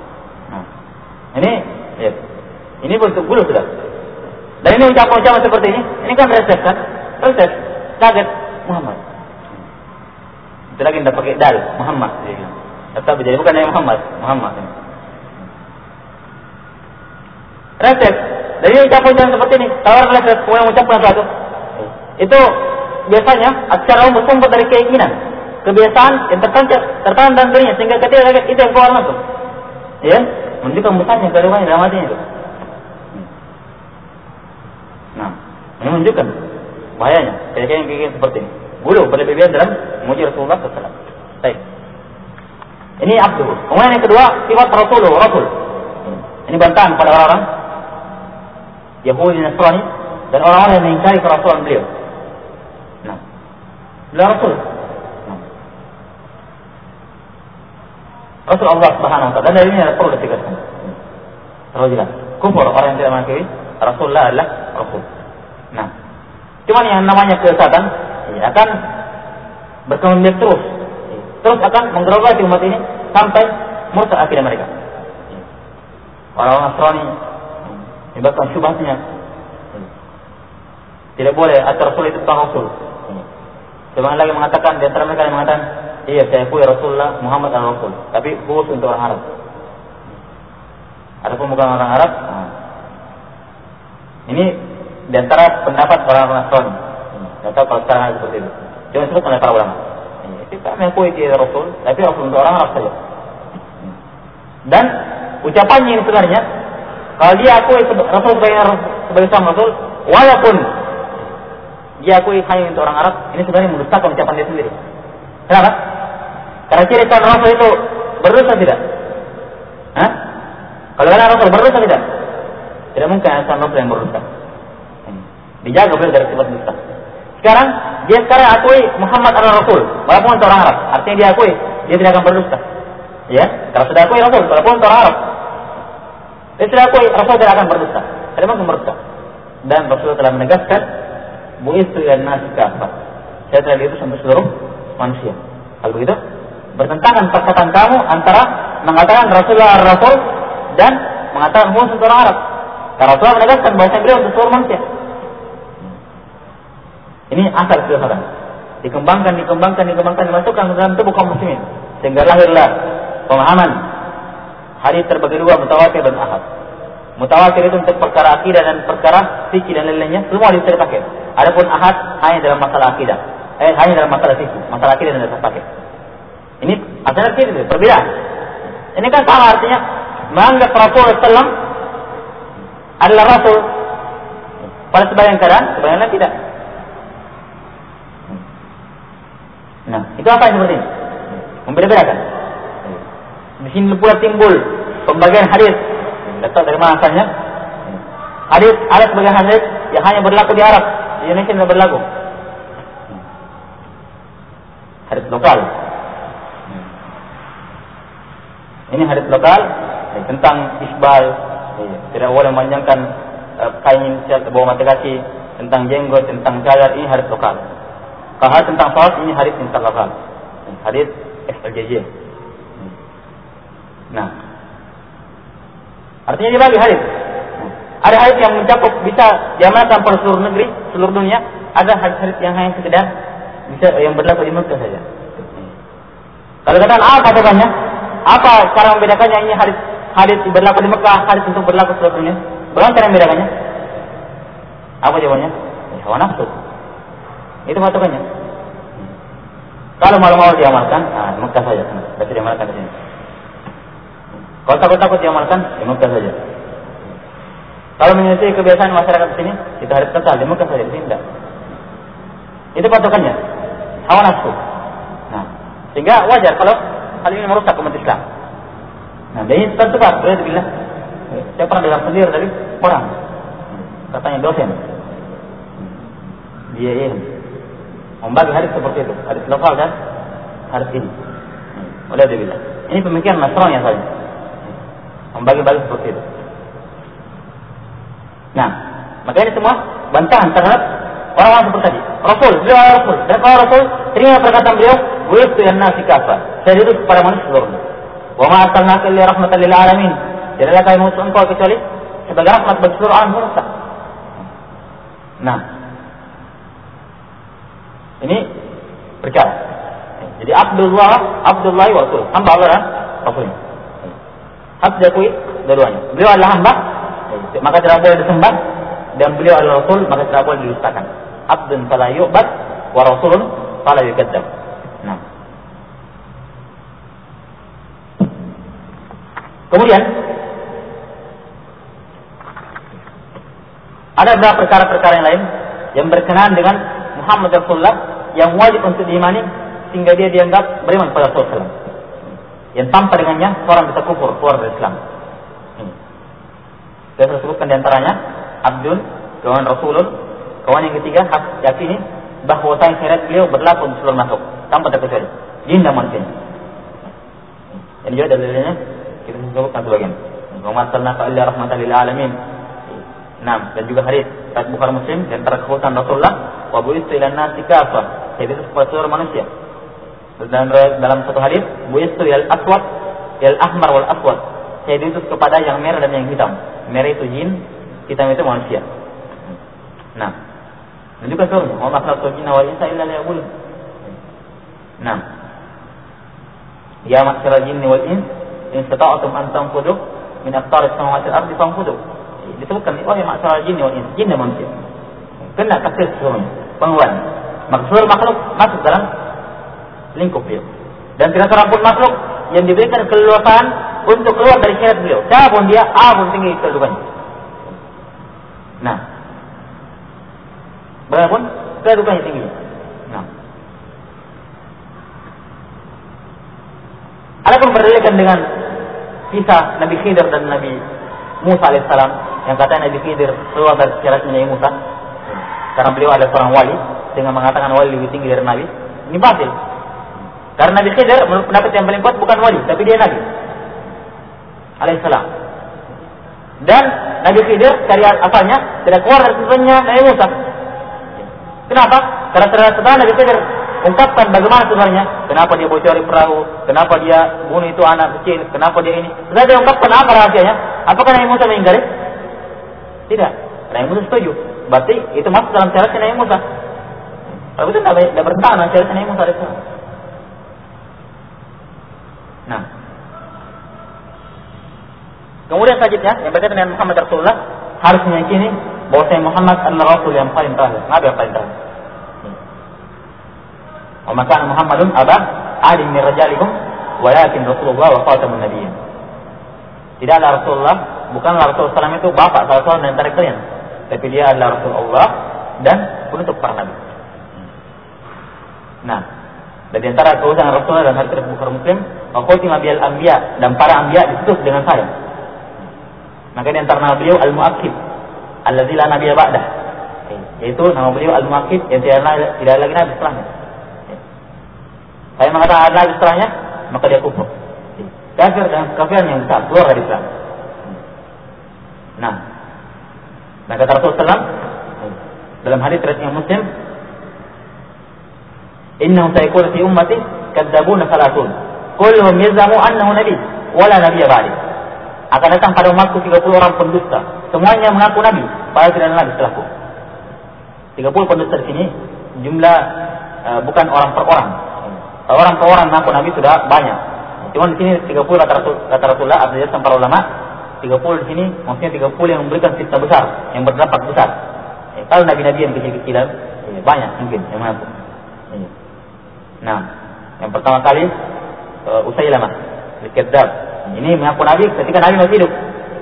Ini bentuk bulu sudah. Dan ini ucapan seperti ini kan resep kan? Resep, kaget Muhammad. Itu lagi tidak pakai dal, Muhammad. Tetap jadi bukan yang Muhammad. Resep. Dari ucapan seperti ini, tawar resep, kemudian mengucapkan sesuatu. Itu biasanya secara umum bersumber dari keinginan, kebiasaan yang tertanam dalam dirinya sehingga ketika kaget itu yang keluar langsung. Ya, menunjukkan besarnya kehidupannya dalam hatinya itu. Ini menunjukkan bahayanya ketika yang kayak seperti ini. Bulu berlebihan dalam memuji Rasulullah SAW. Baik. Ini abdu. Kemudian yang kedua, sifat Rasul. Ini bantahan pada orang-orang Yahudi Nasrani dan orang-orang yang mengingkari kerasulan beliau. Beliau Rasul. Rasul Allah Subhanahu wa taala. Dan dari ini ada perlu ditegaskan. Terus jelas. Kufur orang yang tidak mengakui Rasulullah adalah Rasul. Cuman yang namanya kesesatan akan berkembang terus akan menggerogoti umat ini sampai murtad akidah mereka. Orang Nasrani menyebabkan syubhatnya. Tidak boleh atau Rasul itu bukan Rasul. Sebagian lagi mengatakan, di antara mereka yang mengatakan, iya saya akui Rasulullah Muhammad adalah Rasul, tapi khusus untuk orang Arab. Adapun bukan orang Arab, ini di antara pendapat orang Nasrani. Tidak tahu kalau sekarang seperti itu. Cuma disebut oleh para ulama. Kita mengakui dia Rasul, tapi Rasul untuk orang Arab saja. Dan ucapannya ini sebenarnya, kalau dia akui Rasul sebagai seorang Rasul, walaupun dia akui hanya untuk orang Arab, ini sebenarnya mendustakan ucapan dia sendiri. Kenapa? Karena ciri seorang Rasul itu berdosa tidak? Hah? Kalau kalian Rasul berdosa tidak? Tidak mungkin ada seorang Rasul yang berdosa. Dijaga beliau dari sifat dusta. Sekarang dia akui Muhammad adalah Rasul, walaupun untuk orang Arab. Artinya dia akui dia tidak akan berdusta. Ya, kalau sudah akui Rasul, walaupun untuk orang Arab, dia sudah akui Rasul tidak akan berdusta. Tidak mungkin berdusta. Dan Rasul telah menegaskan, bu'istu ilan nasi kafah. Saya telah diutus untuk seluruh manusia. Kalau begitu, bertentangan perkataan kamu antara mengatakan Rasulullah Rasul dan mengatakan khusus untuk orang Arab. Karena Rasulullah menegaskan bahwa beliau untuk seluruh manusia. Ini asal filsafat. Dikembangkan, dimasukkan ke dalam tubuh kaum muslimin. Sehingga lahirlah pemahaman hadis terbagi dua, mutawatir dan ahad. Mutawatir itu untuk perkara akidah dan perkara fikih dan lain-lainnya, semua bisa dipakai. Adapun ahad hanya dalam masalah akidah. Hanya dalam masalah fikih, masalah akidah dan tidak pakai. Ini asalnya itu perbedaan. Ini kan sama artinya menganggap Rasulullah SAW adalah Rasul pada sebagian keadaan, sebagian lain tidak. Nah, itu apa yang seperti ini? Membeda-bedakan. Di sini pula timbul pembagian hadis. Tidak tahu dari mana asalnya. Hadis, ada sebagian hadis yang hanya berlaku di Arab, di Indonesia tidak berlaku. Hadis lokal. Ini hadis lokal tentang isbal, tidak boleh memanjangkan kain bawah mata kaki, tentang jenggot, tentang cadar. Ini hadis lokal. Kalau tentang salat, ini hadis tentang lokal. Hadis FLJJ. Nah, artinya dibagi hadis. Ada hadis yang mencakup bisa diamalkan pada seluruh negeri, seluruh dunia. Ada hadis-hadis yang hanya sekedar bisa yang berlaku di Mekah saja. Kalau katakan apa patokannya? Apa cara membedakannya? Ini hadis berlaku di Mekah, hadis untuk berlaku seluruh dunia. Bagaimana cara membedakannya? Apa jawabannya? Hawa nafsu. Itu patokannya. Kalau mau diamalkan, di Mekah saja. Tidak diamalkan di sini. Kalau takut diamalkan, di Mekah saja. Kalau menyelesaikan kebiasaan masyarakat di sini, itu harus total di Mekah saja, di sini tidak. Itu patokannya. Hawa nafsu. Nah, sehingga wajar kalau hal ini merusak umat Islam. Nah, dan ini tentu Pak, boleh dibilang. Saya pernah dengar sendiri dari orang. Katanya dosen. Dia ini membagi hadis seperti itu, hadis lokal dan hadis ini. Boleh dibilang. Ini pemikiran Nasrani yang saja. Membagi-bagi seperti itu. Nah, maka ini semua bantahan terhadap orang-orang seperti tadi. Beliau adalah Rasul. Dan kalau Rasul, terima perkataan beliau, bu'istu ilan nasi kafah. Saya diutus kepada manusia seluruhnya. Wa ma arsalnaka illa rahmatan lil alamin. Tidaklah kami mengutus engkau kecuali sebagai rahmat bagi seluruh alam semesta. Nah, ini perkara. Jadi Abdullah wa Rasul, hamba Allah dan Rasulnya. Harus diakui dua-duanya. Beliau adalah hamba, maka tidak boleh disembah, dan beliau adalah Rasul, maka tidak boleh didustakan. Abdun fala yu'bad wa Rasulun fala yukadzdzab. Nah. Kemudian ada beberapa perkara-perkara yang lain yang berkenaan dengan Muhammad Rasulullah yang wajib untuk diimani sehingga dia dianggap beriman pada Rasulullah. Yang tanpa dengannya seorang bisa kufur, keluar dari Islam. Saya sebutkan diantaranya Abdul, kawan Rasulullah, kawan yang ketiga yakini bahawa syariat beliau berlaku di seluruh makhluk tanpa terkecuali jin dan manusia. Ini juga dalilnya kita sebutkan sebagian. Wa ma arsalnaka illa rahmatan lil alamin. Nah, dan juga hadis riwayat Bukhari Muslim dan terkhususan Rasulullah wa bu'istu ilan nasi kafah. Jadi itu kepada seluruh manusia. Dan dalam satu hadis, bu'istu ilal aswad, ilal ahmar wal aswad. Saya diutus kepada yang merah dan yang hitam. Merah itu jin, Hitam itu manusia. Nah, dan juga surga. Wa ma khalaqtul jinna wal insa illa liya'budun. Nah, ya ma'syaral jinni wal ins in istata'tum an tanfudu min aqtaris samawati wal ardi fanfudu. Disebutkan ya ma'syaral jinni wal ins, jin dan manusia. Kena takdir semuanya, pengeluaran. Maka seluruh makhluk masuk dalam lingkup beliau. Dan tidak seorang pun makhluk yang diberikan keleluasaan untuk keluar dari syariat beliau. Siapapun dia, apapun tinggi kedudukannya. Nah, berapapun kedudukannya tinggi. Nah, adapun berdalilkan dengan kisah Nabi Khidir dan Nabi Musa alaihissalam yang katanya Nabi Khidir keluar dari syariatnya Nabi Musa karena beliau ada seorang wali dengan mengatakan wali lebih tinggi dari Nabi. Ini batil. Karena Nabi Khidir menurut pendapat yang paling kuat bukan wali, tapi dia Nabi alaihissalam. Dan Nabi Khidir dari asalnya tidak keluar dari tujuannya Nabi Musa. Kenapa? Karena setelah Nabi Khidir ungkapkan bagaimana sebenarnya, kenapa dia bocori perahu, kenapa dia bunuh itu anak kecil, kenapa dia ini. Setelah dia ungkapkan apa rahasianya, apakah Nabi Musa mengingkari? Tidak. Nabi Musa setuju. Berarti itu masuk dalam syariat Nabi Musa. Kalau itu tidak bertentangan dengan syariat Nabi Musa alaihissalam. Nah, kemudian selanjutnya yang berkaitan dengan Muhammad Rasulullah harus meyakini bahwa Muhammad adalah Rasul yang paling terakhir, Nabi yang paling terakhir. Wa ma kana Muhammadun aba ahadin min rijalikum walakin Rasulullah wa khatamun nabiyyin. Tidaklah Rasulullah, bukanlah Rasulullah SAW itu bapak salah seorang dari antara kalian, tapi dia adalah Rasulullah dan penutup para nabi. Nah, dari antara keutusan Rasulullah dan hadis Bukhari Muslim, wa khutima bil anbiya, dan para anbiya ditutup dengan saya. Maka di antara nama beliau Al-Mu'akkid, alladzi la nabiyya ba'dah. Yaitu nama beliau Al-Mu'akkid yang tidak ada lagi nabi setelahnya. Saya mengatakan ada nabi setelahnya, maka dia kufur. Kafir dan kafiran yang besar, keluar dari Islam. Nah, kata Rasulullah SAW dalam hadis riwayat Muslim, innahu sayakunu fi ummati kadzabuna salatun kulluhum yazamu annahu nabi wala nabiyya ba'di. Akan datang pada umatku 30 orang pendusta, semuanya mengaku nabi, padahal tidak ada nabi setelahku. 30 pendusta di sini jumlah bukan orang per orang. Kalau orang per orang mengaku nabi sudah banyak. Cuma di sini 30 kata Rasulullah, artinya para ulama 30 di sini maksudnya 30 yang memberikan fitnah besar, yang berdampak besar. Kalau nabi-nabi yang kecil-kecilan banyak mungkin yang mengaku. Nah, yang pertama kali Usailamah al-Kadzdzab. Ini mengaku nabi ketika nabi masih hidup.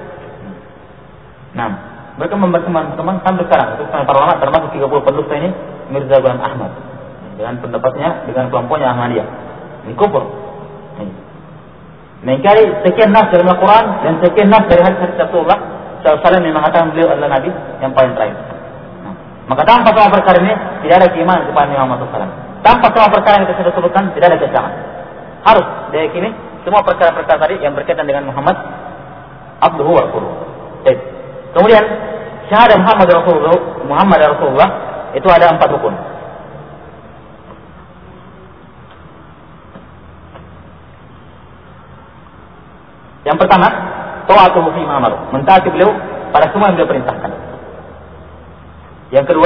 Nah, mereka berkembang sampai sekarang. Itu para ulama termasuk 30 pendusta ini Mirza Ghulam Ahmad. Dengan pendapatnya, dengan kelompoknya Ahmadiyah. Ini kufur. Mengingkari sekian nas dalam Al-Quran dan sekian nas dari hadis Rasulullah SAW yang mengatakan beliau adalah nabi yang paling terakhir. Nah, maka tanpa semua perkara ini tidak ada keimanan kepada Muhammad SAW. Tanpa semua perkara yang kita sudah sebutkan tidak ada keislaman. Harus diyakini semua perkara-perkara tadi yang berkaitan dengan Muhammad abduhu wa rasuluhu. Kemudian syahadah Muhammad Rasulullah itu ada 4 rukun. Yang pertama, ta'atuhu fi ma amara, mentaati beliau pada semua yang beliau perintahkan. Yang kedua,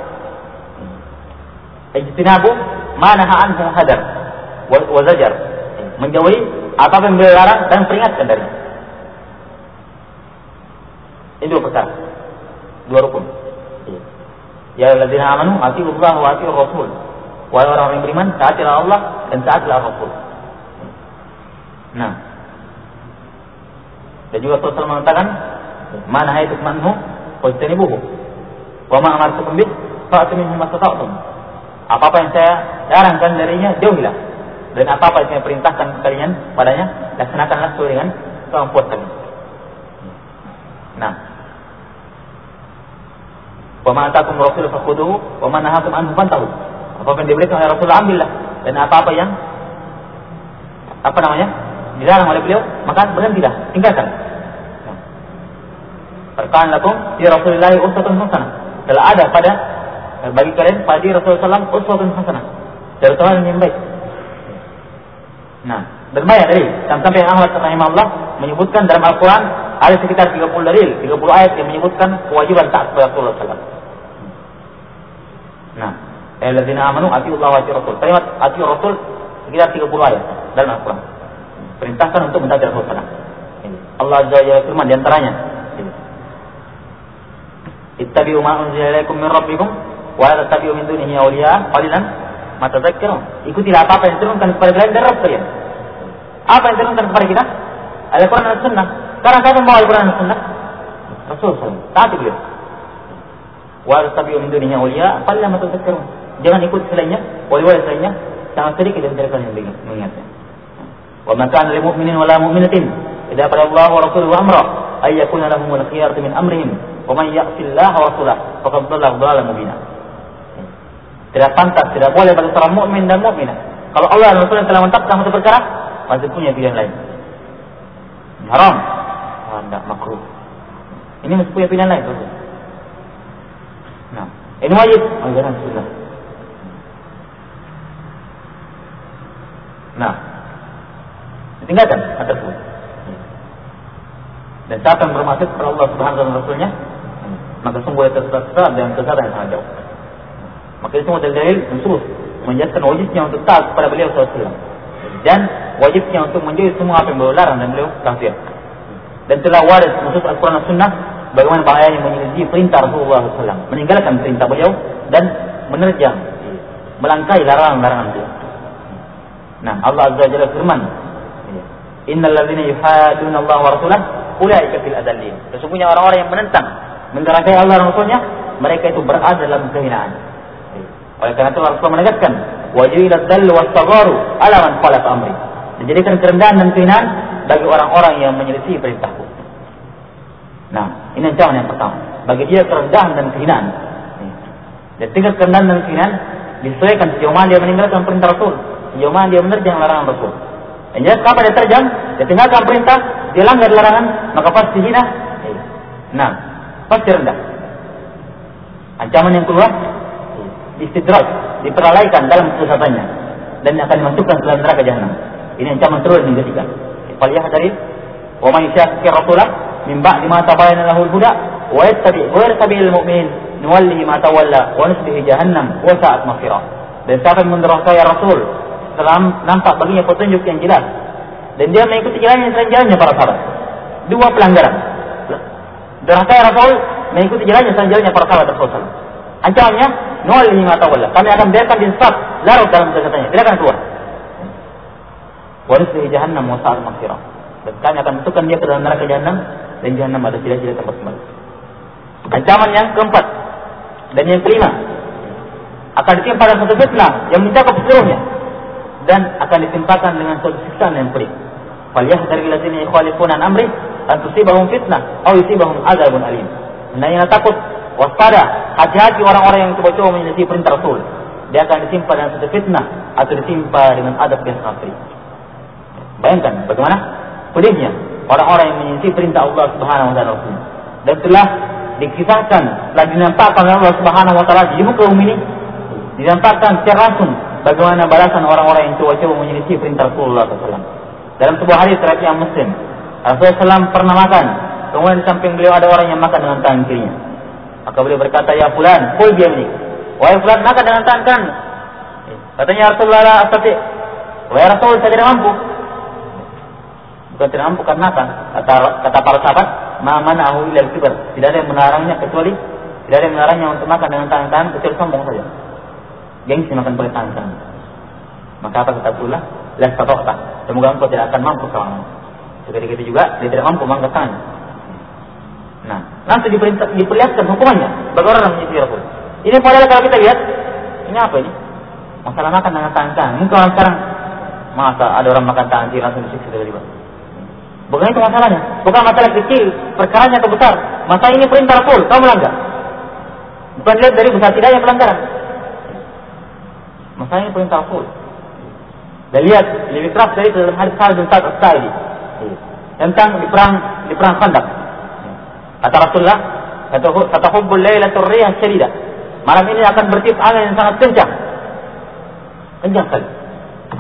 ijtinabu ma naha anhu hadar wa zajar, menjauhi apa yang beliau larang dan peringatkan darinya. Ini 2 perkara, 2 rukun. Ya alladzina amanu atiiullah wa atiiur rasul. Wahai orang yang beriman, taatilah Allah dan taatilah Rasul. Nah, dan juga Rasulullah mengatakan, "Man hayatukum anhu fajtanibuhu, wa ma amartukum bih fa'tu minhu mastata'tum." Apa-apa yang saya larangkan darinya, jauhilah. Dan apa-apa yang saya perintahkan kalian padanya, laksanakanlah sesuai dengan kemampuan kalian. Nah, wa ma atakum Rasul fakhuduhu, wa ma nahakum anhu fantahu. Apa yang diberikan oleh Rasulullah ambillah, dan apa-apa yang dilarang oleh beliau, maka berhentilah, tinggalkan. Perkaan lakum di Rasulullah uswatun hasanah. Telah ada bagi kalian pada Rasulullah SAW uswatun hasanah, dari Tuhan yang baik. Nah, dan banyak dari sampai yang Ahmad rahimahullah menyebutkan dalam Al-Quran ada sekitar 30 dalil, 30 ayat yang menyebutkan kewajiban taat kepada Rasulullah SAW. Nah, alladzina amanu atiullaha wa atiur rasul. Kalimat atiur rasul sekitar 30 ayat dalam Al-Quran. Perintahkan untuk mentaati Rasulullah SAW. Allah Azza wa Jalla firman di antaranya, ittabi'u ma unzila ilaikum min rabbikum wa la tattabi'u min dunihi awliya qalilan ma tadhakkarun. Ikutilah apa yang diturunkan kepada kalian dari Rabb kalian. Apa yang diturunkan kepada kita? Al-Quran dan Sunnah. Karena saya membawa Al-Quran dan Sunnah Rasul SAW. Taati beliau. Wa la tattabi'u min dunihi awliya qalilan ma tadhakkarun. Jangan ikut selainnya, wali-wali selainnya, sangat sedikit dari kalian yang mengingatnya. Wa ma kana lil mu'minin wa la mu'minatin idza qala Allah wa rasuluhu amra ay yakuna lahumul khiyaratu min amrihim wa man ya'sillaha wa rasulahu faqad dhalla dhalalan mubina. Tidak pantas, tidak boleh bagi seorang mukmin dan mukminah kalau Allah dan Rasulnya telah menetapkan satu perkara masih punya pilihan lain. Haram, tidak makruh. Ini masih punya pilihan lain. Nah, ini wajib ajaran sunnah. Nah, ditinggalkan tersebut. Dan siapa yang bermaksud kepada Allah Subhanahu wa Rasulnya, maka sungguh dia tersesat dan kesesatan yang sangat jauh. Maka itu semua dalil nusus menjelaskan wajibnya untuk taat kepada beliau SAW dan wajibnya untuk menjauhi semua apa yang beliau larang dan beliau kafir. Dan telah waris nusus Al-Quran dan Sunnah bagaimana bahayanya menyelisih perintah Rasulullah SAW, meninggalkan perintah beliau dan menerjang, melangkahi larangan-larangan beliau. Nah, Allah Azza wa Jalla firman, innal ladzina yuhadduna Allah wa rasulahu ulaika fil adallin. Sesungguhnya orang-orang yang menentang, mendurhakai Allah dan Rasulnya, mereka itu berada dalam kehinaan. Oleh karena itu Rasulullah menegaskan, wajilat dallu was-sagharu ala man khalaf amri. Menjadikan kerendahan dan kehinaan bagi orang-orang yang menyelisih perintahku. Nah, ini ancaman yang pertama. Bagi dia kerendahan dan kehinaan. Dan tingkat kerendahan dan kehinaan disesuaikan sejauh mana dia meninggalkan perintah Rasul, sejauh mana dia menerjang larangan Rasul. Dan jelas kapan dia terjang, dia tinggalkan perintah, dia langgar larangan, maka pasti hina. Nah, pasti rendah. Ancaman yang kedua, istidraj, diperalaikan dalam kesesatannya dan akan dimasukkan ke dalam neraka jahanam. Ini ancaman terus yang ketiga. Falyahdari wa man yashaqqi rasulah min ba'di ma tabayyana lahu al-huda wa yattabi' ghayra sabilil mu'minin nuwallihi ma tawalla wa nuslihi jahannam wa sa'at masira. Dan siapa yang mendurhakai Rasul setelah nampak baginya petunjuk yang jelas dan dia mengikuti jalannya selain jalannya para sahabat. Dua pelanggaran. Durhakai Rasul, mengikuti jalannya selain jalannya para sahabat Rasul. Ancamannya nuwallihi ma tawalla. Kami akan biarkan dia sesat, larut dalam kesesatannya, tidak akan keluar. Wa nuslihi jahannam wa sa'at masira. Dan kami akan masukkan dia ke dalam neraka jahanam dan jahanam ada tidak tempat kembali. Ancaman yang keempat dan yang kelima, akan ditimpa dalam satu fitnah yang mencakup seluruhnya dan akan ditimpakan dengan suatu siksaan yang pedih. Falyahdharil ladzina yukhalifuna an amri an tusibahum fitnah aw yusibahum adzabun alim. Hendaknya takut, waspada, hati-hati orang-orang yang coba-coba menyelisih perintah Rasul. Dia akan ditimpa dengan satu fitnah atau ditimpa dengan adab yang sangat pedih. Bayangkan bagaimana pedihnya orang-orang yang menyelisih perintah Allah Subhanahu wa taala dan telah dikisahkan, telah dinampakkan oleh Allah Subhanahu wa taala di muka bumi ini, dinampakkan secara langsung bagaimana balasan orang-orang yang coba-coba menyelisih perintah Rasulullah SAW. Dalam sebuah hadis riwayat yang Muslim, Rasulullah SAW pernah makan, kemudian di samping beliau ada orang yang makan dengan tangan kirinya. Maka beliau berkata, ya fulan, kul biyaminik. Wahai fulan, makan dengan tangan kanan. Katanya Rasulullah la astati. Wahai Rasul, saya tidak mampu. Bukan tidak mampu karena apa? Kata para sahabat, ma mana'ahu illa al-kibr. Tidak ada yang melarangnya kecuali tidak ada yang melarangnya untuk makan dengan tangan kanan kecuali sombong saja. Gengsi makan pakai tangan kanan. Maka apa kata Rasulullah? La stata'ta. Semoga engkau tidak akan mampu kawan. Seketika itu juga dia tidak mampu mengangkat tangan. Nah, nanti diperlihatkan hukumannya bagi orang yang menyelisih Rasul. Ini padahal kalau kita lihat, ini apa ini? Masalah makan dengan tangan kanan. Mungkin orang sekarang masa ada orang makan tangan kiri langsung disiksa tiba-tiba. Bukan itu masalahnya. Bukan masalah kecil, perkaranya atau besar. Masalah ini perintah Rasul, kamu melanggar. Bukan lihat dari besar tidaknya pelanggaran. Masalah ini perintah Rasul. Dan lihat lebih keras dari dalam hadis Khalid bin Sa'd as-Sa'idi tentang di perang Khandaq. Kata Rasulullah, kata hubbul lailatul riyah syadidah. Malam ini akan bertiup angin yang sangat kencang. Kencang sekali.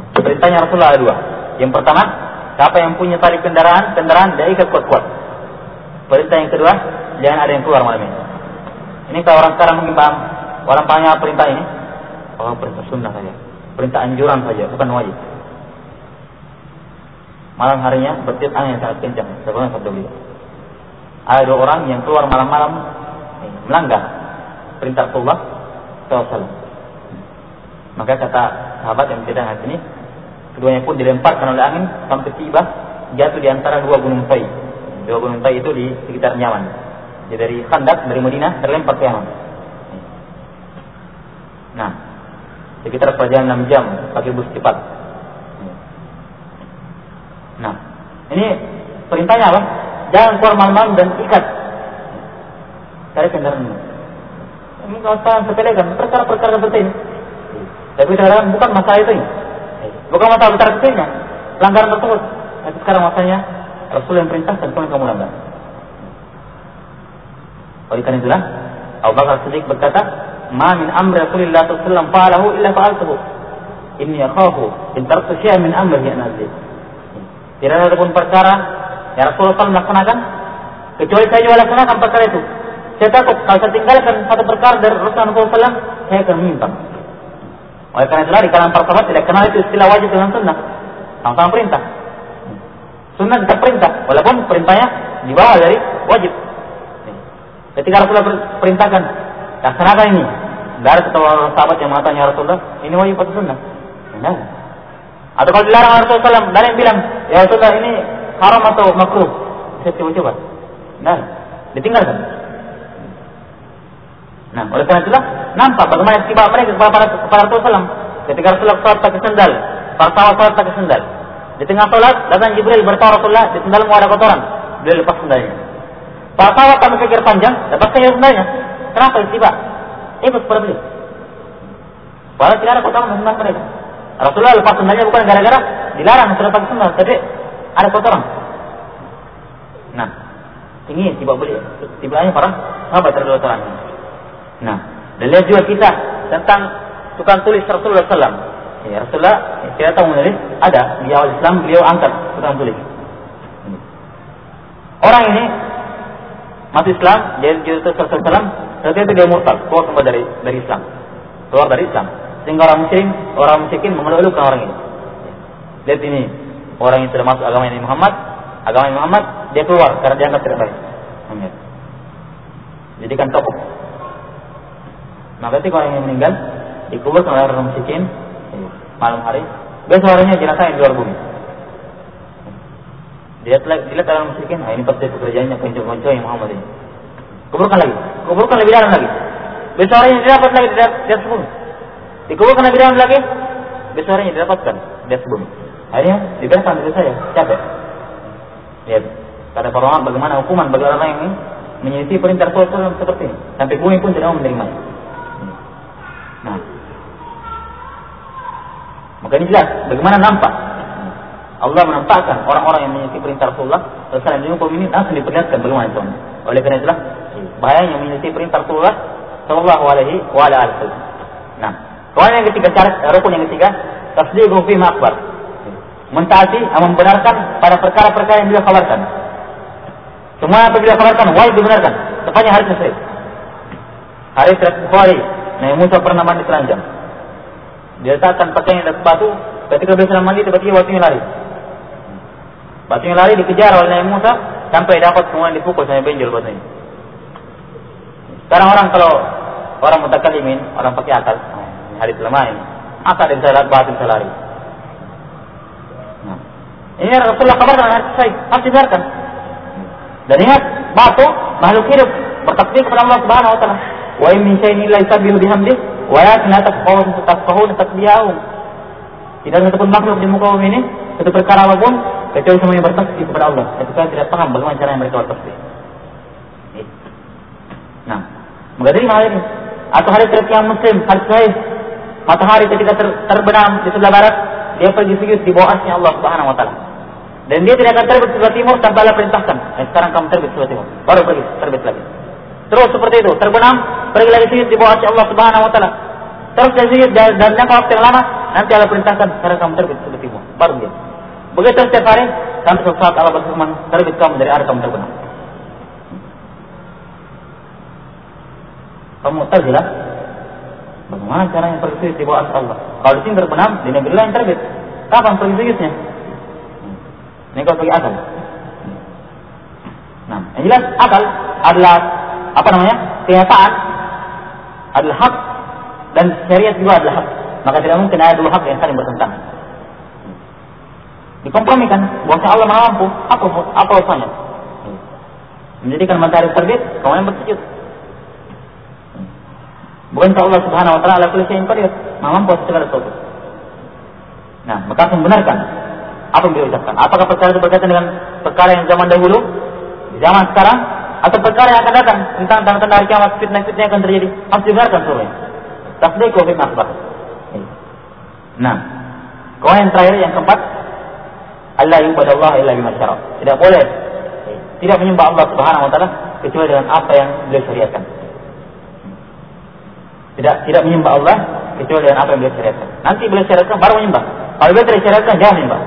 Perintahnya Rasulullah ada dua. Yang pertama, siapa yang punya tali kendaraan dia ikat kuat-kuat. Perintah yang kedua, jangan ada yang keluar malam ini. Ini kalau orang sekarang mungkin paham, orang pahamnya perintah ini, oh perintah sunnah saja, perintah anjuran saja, bukan wajib. Malam harinya bertiup angin yang sangat kencang, sebagaimana sabda beliau. Ada 2 orang yang keluar malam-malam melanggar perintah Allah SAW. Maka kata sahabat yang tidak hadir ini, keduanya pun dilemparkan oleh angin sampai tiba jatuh di antara 2 gunung Tai. 2 gunung Tai itu di sekitar Yaman. Jadi dari Khandaq, dari Madinah terlempar ke Yaman. Nah, sekitar perjalanan 6 jam pakai bus cepat. Nah, ini perintahnya apa? Jangan keluar malam-malam dan ikat cari kendaraan. Ini kalau saya sepelekan perkara-perkara seperti ini. Tapi sekarang bukan masalah itu, bukan masalah besar kecilnya pelanggaran tersebut. Tapi sekarang masanya Rasul yang perintahkan, kalau kamu langgar. Oleh karena itulah Abu Bakar Siddiq berkata, "Ma min amri Rasulillah sallallahu alaihi wasallam fa'alahu illa fa'altuhu. Inni akhafu in taraktu syai'an min amrihi an azid." Tidak ada pun perkara yang Rasulullah SAW melaksanakan kecuali saya juga laksanakan perkara itu. Saya takut kalau saya tinggalkan satu perkara dari Rasulullah SAW, saya akan menyimpang. Oleh karena itulah di kalangan para sahabat tidak kenal itu istilah wajib dengan sunnah, sama-sama perintah. Sunnah tetap perintah, walaupun perintahnya dibawa dari wajib. Ketika Rasulullah perintahkan, laksanakan ini, tidak ada satu orang sahabat yang mengatakan, ya Rasulullah, ini wajib atau sunnah? Tidak. Atau kalau dilarang oleh Rasulullah SAW, ada yang bilang, ya Rasulullah ini haram atau makruh? Saya coba-coba. Nah, ditinggalkan. Nah, oleh karena itulah nampak bagaimana sifat mereka kepada Rasulullah SAW. Ketika Rasulullah sholat pakai sendal, para sahabat sholat pakai sendal. Di tengah sholat datang Jibril beritahu Rasulullah di sendalmu ada kotoran. Beliau lepas sendalnya. Para sahabat kami pikir panjang, lepaskan sendalnya. Kenapa tiba? Ikut kepada beliau. Padahal tidak ada kotoran di sendal mereka. Rasulullah lepas sendalnya bukan gara-gara dilarang sudah pakai sendal, tapi ada kotoran. Nah, ini tiba beliau. Tibanya para sahabat terlalu kotoran. Nah, dan lihat juga kita tentang tukang tulis Rasulullah SAW. Ya, Rasulullah kita tahu menulis, ada di awal Islam beliau angkat tukang tulis. Orang ini masuk Islam, dia jadi Rasulullah SAW, ternyata dia murtad, keluar kembali dari Islam, keluar dari Islam. Sehingga orang musyrikin mengeluh-elukan orang ini. Lihat ini, orang yang sudah masuk agama Muhammad, dia keluar karena dianggap tidak baik. Jadi kan tokoh. Maka ketika orang yang meninggal dikuburkan oleh orang musyrikin malam hari, besok harinya jenazah yang di luar bumi. Dilihat orang musyrikin, ini pasti pekerjaannya konco-konco yang Muhammad ini. Kuburkan lebih dalam lagi. Besok harinya didapat lagi di atas bumi. Dikuburkan lebih dalam lagi, besok harinya didapatkan di atas bumi. Akhirnya dibiarkan itu saja, capek. Lihat, kata para ulama bagaimana hukuman bagi orang yang menyelisih perintah Rasulullah seperti ini, sampai bumi pun tidak mau menerimanya. Nah, maka ini jelas bagaimana nampak Allah menampakkan orang-orang yang menyelisih perintah Rasulullah Rasulullah di hukum ini langsung diperlihatkan bagaimana itu. Oleh karena itulah bahayanya menyelisih perintah Rasulullah Sallallahu Alaihi Wasallam. Nah, kemudian yang ketiga, rukun yang ketiga, tasdiqu fi ma akhbar. Mentaati, membenarkan pada perkara-perkara yang beliau kabarkan. Semua yang beliau kabarkan wajib dibenarkan. Tepatnya hadis sahih. Hadis Bukhari, Nabi Musa pernah mandi telanjang. Dia letakkan pakaian di atas batu. Ketika beliau sedang mandi, tiba-tiba batunya lari. Batunya lari dikejar oleh Nabi Musa sampai dapat kemudian dipukul sampai benjol batunya. Sekarang orang kalau orang mutakalimin, orang pakai akal, hadis lemah ini, maka dia bisa lihat batu bisa lari. Nah, ini Rasulullah kabarkan hadis sahih, harus dibiarkan. Dan ingat, batu makhluk hidup bertakbir kepada Allah Subhanahu Wa Taala. Wa in min shay'in illa yusabbihu bihamdihi walakin la tafqahuna tasbihahum. Tidak ada satupun makhluk di muka bumi ini, satu perkara apapun kecuali semuanya bertasbih kepada Allah. Itu kan tidak paham bagaimana cara mereka bertasbih. Nah, maka dari hal ini atau hari yang Muslim, hadis sahih, matahari ketika terbenam di sebelah barat, dia pergi sujud di bawah arsy Allah Subhanahu Wa Taala. Dan dia tidak akan terbit sebelah timur tanpa Allah perintahkan. Sekarang kamu terbit sebelah timur, baru pergi terbit lagi. Terus seperti itu, terbenam, pergi lagi sujud di bawah arsy Allah Subhanahu Wa Taala. Terus dia sujud dan jangka waktu yang lama, nanti Allah perintahkan sekarang kamu terbit sebelah timur, baru dia. Begitu setiap hari, sampai suatu saat Allah berfirman, terbit kamu dari arah kamu terbenam. Kamu Mu'tazilah, bagaimana caranya pergi sujud di bawah Allah? Kalau di sini terbenam, di negeri lain terbit. Kapan pergi sujudnya? Ini kalau pergi akal. Nah, yang jelas akal adalah kenyataan adalah hak dan syariat juga adalah hak. Maka tidak mungkin ada dua hak yang saling bertentangan. Dikompromikan, bahwa Allah Maha mampu, apa usahanya? Menjadikan matahari terbit, kemudian bersujud. Bukankah Allah Subhanahu wa taala ala kulli syai'in qadir, Maha mampu atas segala sesuatu. Nah, maka membenarkan apa yang beliau ucapkan. Apakah perkara itu berkaitan dengan perkara yang zaman dahulu, di zaman sekarang, atau perkara yang akan datang tentang tanda-tanda hari kiamat, fitnah-fitnah yang akan terjadi, harus dibenarkan seluruhnya. Tasdiqu bima akhbar. Nah, kemudian yang terakhir, yang keempat, Allah yubadallah illa bima syara'. Tidak boleh tidak menyembah Allah Subhanahu wa taala kecuali dengan apa yang beliau syariatkan. Tidak menyembah Allah kecuali dengan apa yang beliau syariatkan. Nanti beliau syariatkan baru menyembah. Kalau beliau tidak syariatkan jangan menyembah.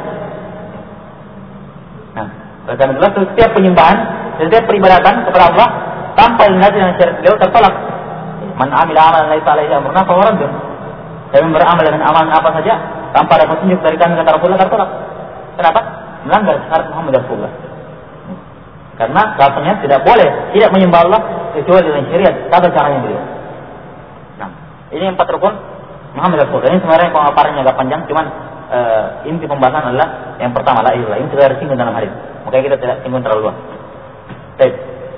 Nah, karena itulah setiap penyembahan, setiap peribadatan kepada Allah tanpa dilandasi dengan syariat beliau tertolak. Man amila amalan laisa alaihi amruna fa huwa raddun. Saya beramal dengan amalan apa saja tanpa ada petunjuk dari kami kata Rasulullah tertolak. Kenapa? Melanggar syarat Muhammad Rasulullah. Karena katanya tidak boleh tidak menyembah Allah kecuali dengan syariat tata caranya beliau. Nah, ini 4 rukun Muhammad Rasulullah. Ini sebenarnya pemaparannya agak panjang, cuman inti pembahasan adalah yang pertama la ilaha illallah. Ini sudah disinggung dalam hadis. Makanya kita tidak singgung terlalu luas. Baik.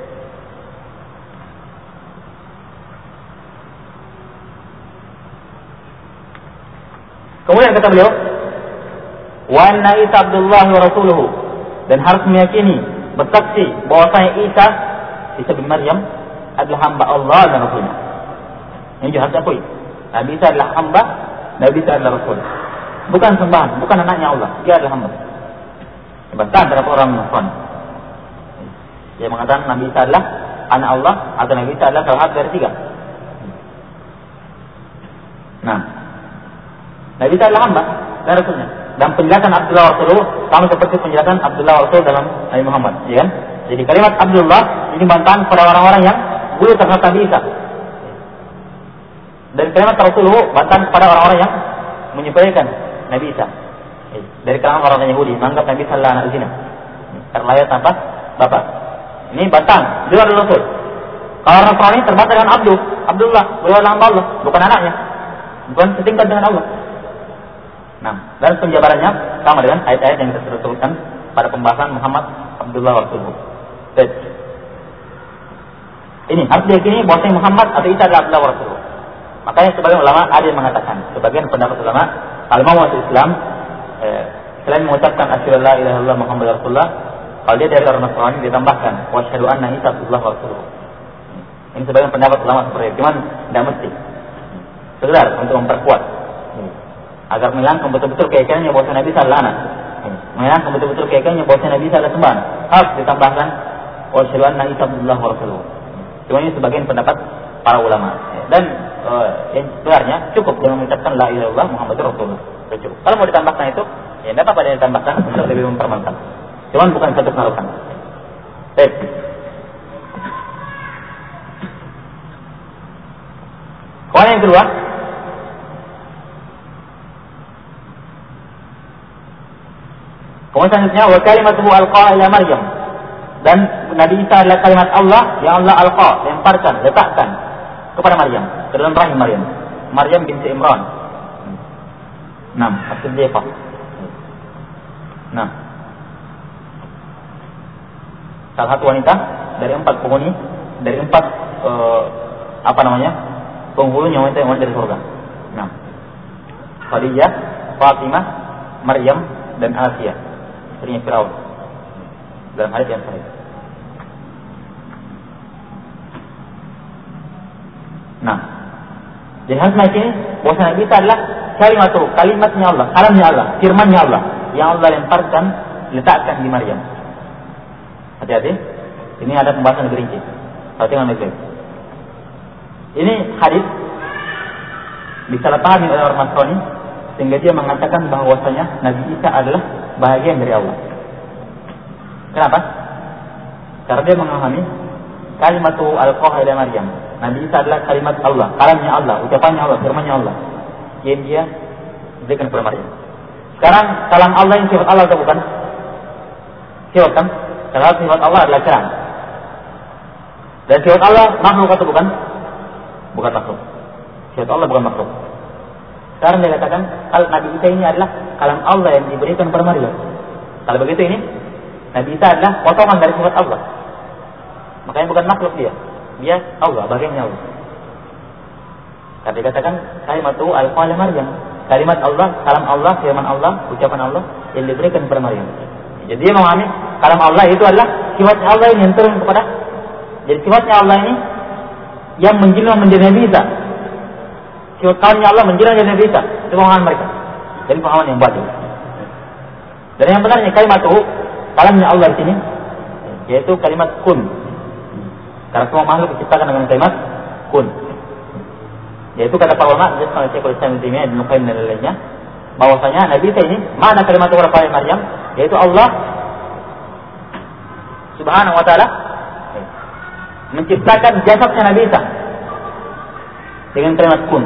Kemudian kata beliau, wa anna Isa Abdullah wa rasuluhu, dan harus meyakini, bersaksi bahwasanya Isa bin Maryam adalah hamba Allah dan Rasulnya. Ini juga harus diakui. Nabi Isa adalah hamba, Nabi Isa adalah Rasul. Bukan sembahan, bukan anaknya Allah, dia adalah hamba. Bantahan terhadap orang Nasrani. Dia mengatakan Nabi Isa adalah anak Allah atau Nabi Isa adalah salah satu dari 3. Nah, Nabi Isa adalah hamba dan Rasulnya. Dan penjelasan Abdullah Rasulullah sama seperti penjelasan Abdullah Rasul dalam Nabi Muhammad, ya kan? Jadi kalimat Abdullah ini bantahan pada orang-orang yang dulu terhadap Nabi Isa. Dan kalimat Rasulullah bantahan pada orang-orang yang menyepelekan Nabi Isa. Dari kalangan orang Yahudi menganggap Nabi Isa adalah anak zina. Karena lahir tanpa bapak. Ini bantahan, dia adalah Rasul. Kalau orang Nasrani terbantah dengan Abdullah, beliau adalah hamba Allah, bukan anaknya. Bukan setingkat dengan Allah. Nah, dan penjabarannya sama dengan ayat-ayat yang kita sebutkan pada pembahasan Muhammad Abdullah Rasulullah. Ini harus diyakini bahwa Muhammad atau Isa adalah Abdullah Rasulullah. Makanya sebagian ulama ada yang mengatakan, sebagian pendapat ulama, kalau mau masuk Islam, selain mengucapkan asyhadu la ilaha illallah Muhammad Rasulullah, kalau dia dari orang Nasrani ditambahkan wa asyhadu anna Isa Abdullah Rasulullah. Ini sebagian pendapat ulama seperti itu, cuman tidak mesti. Sekedar untuk memperkuat, agar menghilangkan betul-betul keyakinannya bahwa Nabi Isa adalah anak, menghilangkan betul-betul keyakinannya bahwa Nabi Isa adalah sembahan, harus ditambahkan wa asyhadu anna Isa Abdullah Rasulullah. Cuma ini sebagian pendapat para ulama. Dan yang sebenarnya cukup dengan mengucapkan la ilaha illallah Muhammadur Rasulullah. Cukup. Kalau mau ditambahkan itu, ya tidak apa-apa yang ditambahkan untuk lebih mempermantap. Cuman bukan satu keharusan. Baik. Poin yang kedua, kemudian selanjutnya wa kalimatuhu alqa ila Maryam, dan Nabi Isa adalah kalimat Allah yang Allah alqa, lemparkan, letakkan kepada Maryam, ke dalam rahim Maryam binti Imran. As-Siddiqah. Salah satu wanita dari 4 penghuni, dari 4 penghulunya wanita yang dari surga. Khadijah, Fatimah, Maryam dan Asiyah, istrinya Firaun. Dalam hadis yang sahih. Jadi harus meyakini bahwa Nabi Isa adalah kalimatnya Allah, kalamnya Allah, firmannya Allah yang Allah lemparkan, letakkan di Maryam. Hati-hati, ini ada pembahasan lebih rinci. Perhatikan baik-baik. Ini hadis disalahpahami oleh orang Nasrani sehingga dia mengatakan bahwasanya Nabi Isa adalah bahagian dari Allah. Kenapa? Karena dia memahami kalimatu alqaha ila Maryam, Nabi Isa adalah kalimat Allah, kalamnya Allah, ucapannya Allah, firmannya Allah. Yang dia diberikan kepada Maryam. Sekarang kalam Allah yang sifat Allah atau bukan? Sifat kan? Karena sifat Allah adalah kalam. Dan sifat Allah makhluk atau bukan? Bukan makhluk. Sifat Allah bukan makhluk. Sekarang dia katakan Nabi Isa ini adalah kalam Allah yang diberikan kepada Maryam. Kalau begitu ini Nabi Isa adalah potongan dari sifat Allah. Makanya bukan makhluk dia. Dia Allah, bagiannya Allah. Tapi dikatakan kalimat itu al-qalam Maryam. Kalimat Allah, kalam Allah, firman Allah, ucapan Allah yang diberikan kepada Maryam. Jadi dia memahami kalam Allah itu adalah sifatnya Allah ini yang turun kepada. Jadi sifatnya Allah ini yang menjelma menjadi Nabi Isa. Sifat kalamnya Allah menjelma menjadi Nabi Isa. Itu pemahaman mereka. Jadi pemahaman yang batil. Dan yang benarnya kalimat itu kalamnya Allah di sini yaitu kalimat kun. Karena semua makhluk diciptakan dengan kalimat kun. Yaitu kata para ulama, seperti Syekhul Islam Ibnu Taimiyah, Ibnu Qayyim dan lainnya, bahwasanya Nabi Isa ini mana kalimat kepada Maryam, yaitu Allah Subhanahu wa taala menciptakan jasadnya Nabi Isa dengan kalimat kun.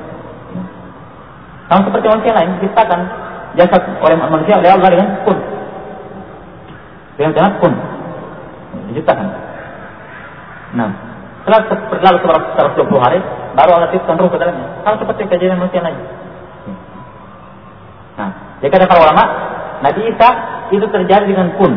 Sama seperti manusia lain menciptakan jasad oleh manusia oleh Allah dengan kun. Dengan kalimat kun. Diciptakan. Nah, setelah berlalu 120 hari, baru Allah tiupkan ruh ke dalamnya. Sama seperti kejadian manusia lain. Nah, jadi kata para ulama, Nabi Isa itu terjadi dengan kun.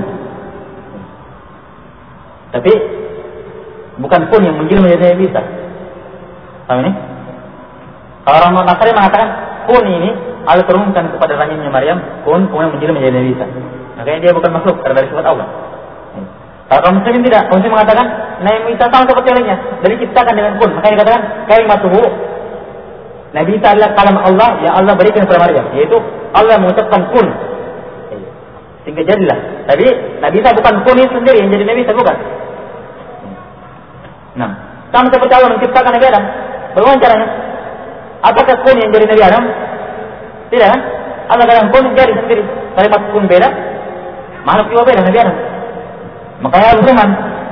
Tapi bukan kun yang menjelma menjadi Nabi Isa. Paham ini? Kalau orang Nasrani mengatakan kun ini Allah turunkan kepada rahimnya Maryam, kun kemudian menjelma menjadi Nabi Isa. Makanya dia bukan makhluk, karena dari sifat Allah. Kalau kaum muslimin tidak, kaum muslimin mengatakan Nabi Isa sama seperti lainnya, dari diciptakan dengan kun. Makanya dikatakan kalimatuhu. Nabi Isa adalah kalam Allah yang Allah berikan kepada Maryam, yaitu Allah mengucapkan kun. Sehingga jadilah. Tapi Nabi Isa bukan kun itu sendiri yang jadi Nabi Isa, bukan. Nah, sama seperti Allah menciptakan Nabi Adam. Bagaimana caranya? Apakah kun yang jadi Nabi Adam? Tidak kan? Allah katakan kun jadi sendiri. Kalimat kun beda, makhluk juga beda Nabi Adam. Makanya Allah berfirman,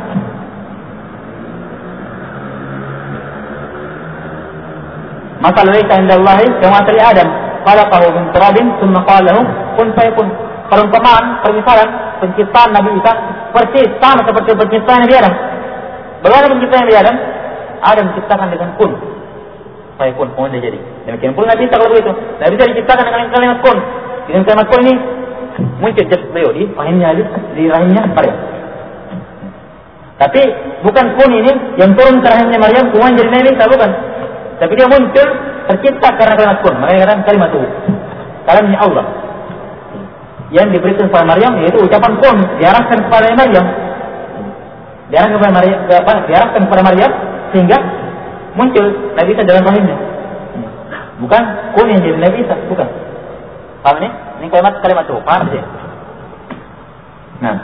"Masalah Isa indallahi kama masali Adam, khalaqahu min turabin, tsumma qala lahu kun fayakun." Perumpamaan, permisalan penciptaan Nabi Isa persis sama seperti penciptaan Nabi Adam. Bagaimana penciptaan Nabi Adam? Adam diciptakan dengan kun fayakun, kemudian jadi. Demikian pula Nabi Isa kalau begitu. Nabi Isa diciptakan dengan kalimat kun. Dengan kalimat kun ini muncul jasad beliau di rahimnya Maryam. Tapi bukan kun ini yang turun ke rahimnya Maryam kemudian jadi Nabi Isa, bukan. Tapi dia muncul tercipta karena kalimat kun. Makanya katakan kalimat itu kalamnya Allah yang diberikan kepada Maryam, yaitu ucapan kun diarahkan kepada Maryam. Diarahkan kepada Maryam sehingga muncul Nabi Isa dalam rahimnya. Bukan kun yang jadi Nabi Isa, bukan. Paham ini? Ini kalimat itu. Paham dia? Nah,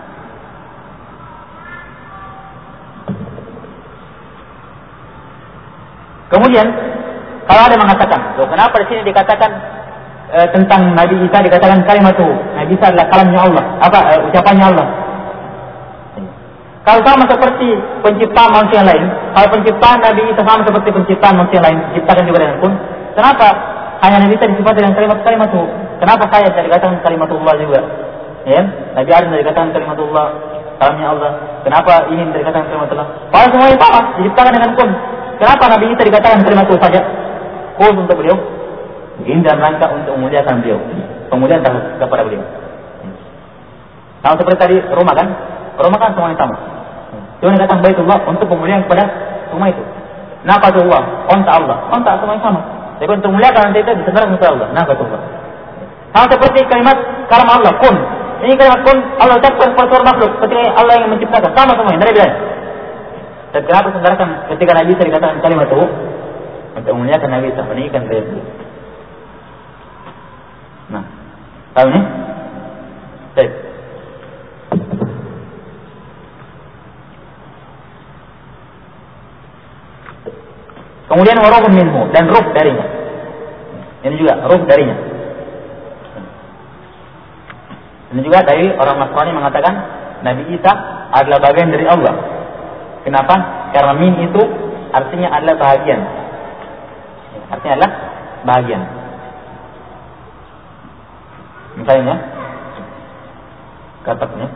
kemudian kalau ada mengatakan, kenapa di sini dikatakan tentang Nabi Isa dikatakan kalimat itu? Nabi Isa adalah kalamnya Allah, ucapannya Allah. Kalau sama seperti penciptaan manusia lain, kalau penciptaan Nabi Isa sama seperti penciptaan manusia lain, diciptakan juga dengan kun, kenapa hanya Nabi Isa disifat dengan kalimat itu? Kenapa saya tidak dikatakan kalimatullah juga? Ya, Nabi Adam tidak dikatakan kalimatullah, kalamnya Allah. Kenapa ini tidak dikatakan kalimatullah? Kalau semuanya sama, diciptakan dengan kun. Kenapa Nabi Isa dikatakan kalimat itu saja? Khusus untuk beliau. Ini dalam rangka untuk memuliakan beliau. Pemuliaan kepada beliau. Sama seperti tadi rumah kan? Rumah kan semuanya sama. Cuma dikatakan Baitullah untuk pemuliaan kepada rumah itu. Naqatullah, onta Allah. Onta semuanya sama. Jadi untuk memuliakan nanti itu disendarkan kepada Allah. Naqatullah. Sama seperti kalimat kalam Allah, kun. Ini kalimat kun Allah ucapkan kepada seluruh makhluk. Ketika Allah yang menciptakan. Sama semuanya. Dari bilang. Dan kenapa disendarkan ketika Nabi Isa dikatakan kalimat itu? Untuk memuliakan Nabi Isa, meninggikan beliau. Nah, tahu ini? Baik. Kemudian waruhun minhu, dan ruh darinya. Ini juga ruh darinya. Ini juga dari orang Nasrani mengatakan Nabi Isa adalah bagian dari Allah. Kenapa? Karena min itu artinya adalah bahagian. Artinya adalah bahagian. Misalnya, kata ini,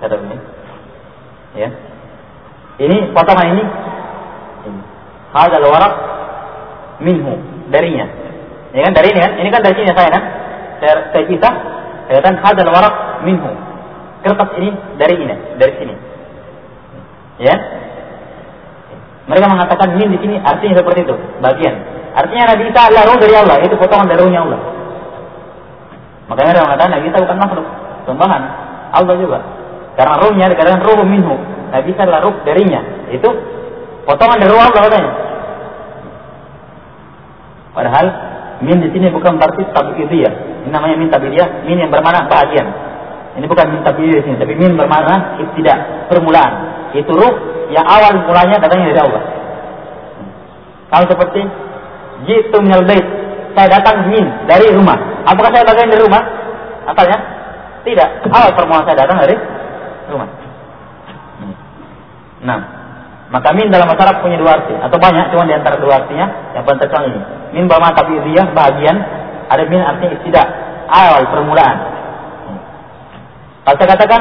ya. Ini potongan ini. Hadzal waraq minhu, darinya. Ya kan, dari ini kan? Ini kan dari sini saya kan? Saya kisah, saya katakan hadzal waraq minhu. Kertas ini dari sini. Ya. Mereka mengatakan min di sini artinya seperti itu, bagian. Artinya Nabi Isa adalah roh dari Allah, itu potongan dari rohnya Allah. Makanya mereka mengatakan Nabi Isa bukan makhluk, sembahan Allah juga. Karena rohnya dikatakan roh minhu. Nabi Isa adalah roh darinya, itu potongan dari roh Allah katanya. Padahal min di sini bukan berarti tabi'idiyah. Ini namanya min tabi'idiyah, min yang bermakna bahagian. Ini bukan min tabi'idiyah di sini, tapi min bermakna ibtida, permulaan. Itu ruh yang awal mulanya datangnya dari Allah. Kalau seperti jitu minal bait, saya datang min dari rumah. Apakah saya bagian dari rumah? Asalnya tidak. Awal permulaan saya datang dari rumah. Nah, maka min dalam bahasa Arab punya dua arti atau banyak, cuma di antara dua artinya yang paling terkenal ini. Min bermakna tabi'idiyah, bahagian. Ada min artinya ibtida, awal permulaan. Kalau saya katakan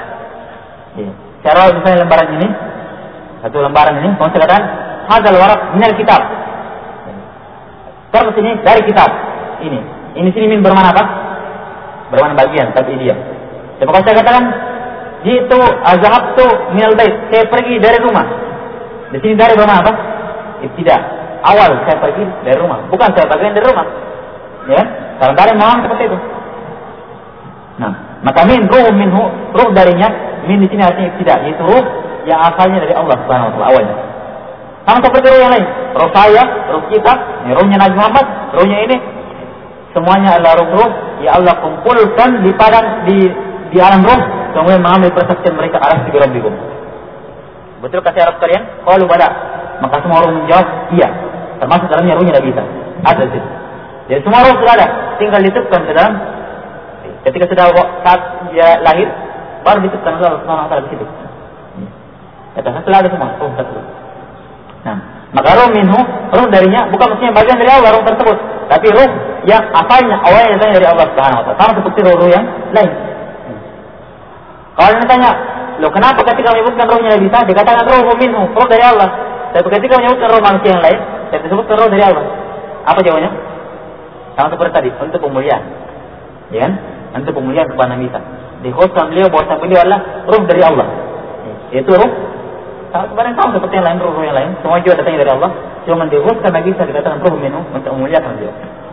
cara misalnya lembaran ini, satu lembaran ini, kalau saya katakan hadzal waraq minal kitab. Terus ini dari kitab. Ini sini min bermakna apa? Bermakna bagian, tabi'idiyah. Jadi kalau saya katakan jitu azhabtu minal bait, saya pergi dari rumah. Di sini dari bermakna apa? Ibtida. Awal saya pergi dari rumah, bukan saya bagian dari rumah. Ya, kalau dari memang seperti itu. Nah, maka min ruh minhu, ruh darinya, min di sini artinya ibtida, yaitu ruh yang asalnya dari Allah Subhanahu wa taala awalnya. Sama seperti ruh yang lain. Ruh saya, ruh kita, ini ruhnya Nabi Muhammad, ruhnya ini semuanya adalah ruh-ruh yang Allah kumpulkan di padang di alam ruh, kemudian mengambil persaksian mereka alastu bi rabbikum. Betul kata Arab kalian? Qalu bala. Maka semua ruh menjawab iya. Termasuk dalamnya ruhnya Nabi Isa. Ada di situ. Jadi semua ruh sudah ada, tinggal ditutupkan ke dalam. Ketika sudah saat dia lahir, baru ditutupkan Allah Subhanahu wa taala di situ. Kata setelah ada semua ruh tersebut. Nah, maka ruh minhu, ruh darinya bukan maksudnya bagian dari Allah ruh tersebut, tapi ruh yang asalnya awalnya datang dari Allah Subhanahu wa taala. Sama seperti ruh yang lain. Kalau ditanya, loh kenapa ketika menyebutkan ruhnya Nabi Isa dikatakan ruh minhu, ruh dari Allah? Tapi ketika menyebutkan ruh manusia yang lain, disebutkan ruh dari Allah. Apa jawabannya? Sama seperti tadi, untuk pemuliaan. Ya kan? Untuk pemuliaan kepada Nabi Isa. Dikhususkan beliau bahwa beliau adalah ruh dari Allah. Itu ruh sebenarnya sama seperti yang lain, ruh yang lain. Semua juga datangnya dari Allah. Cuma dikhususkan Nabi Isa dikatakan ruh minhu untuk memuliakan beliau.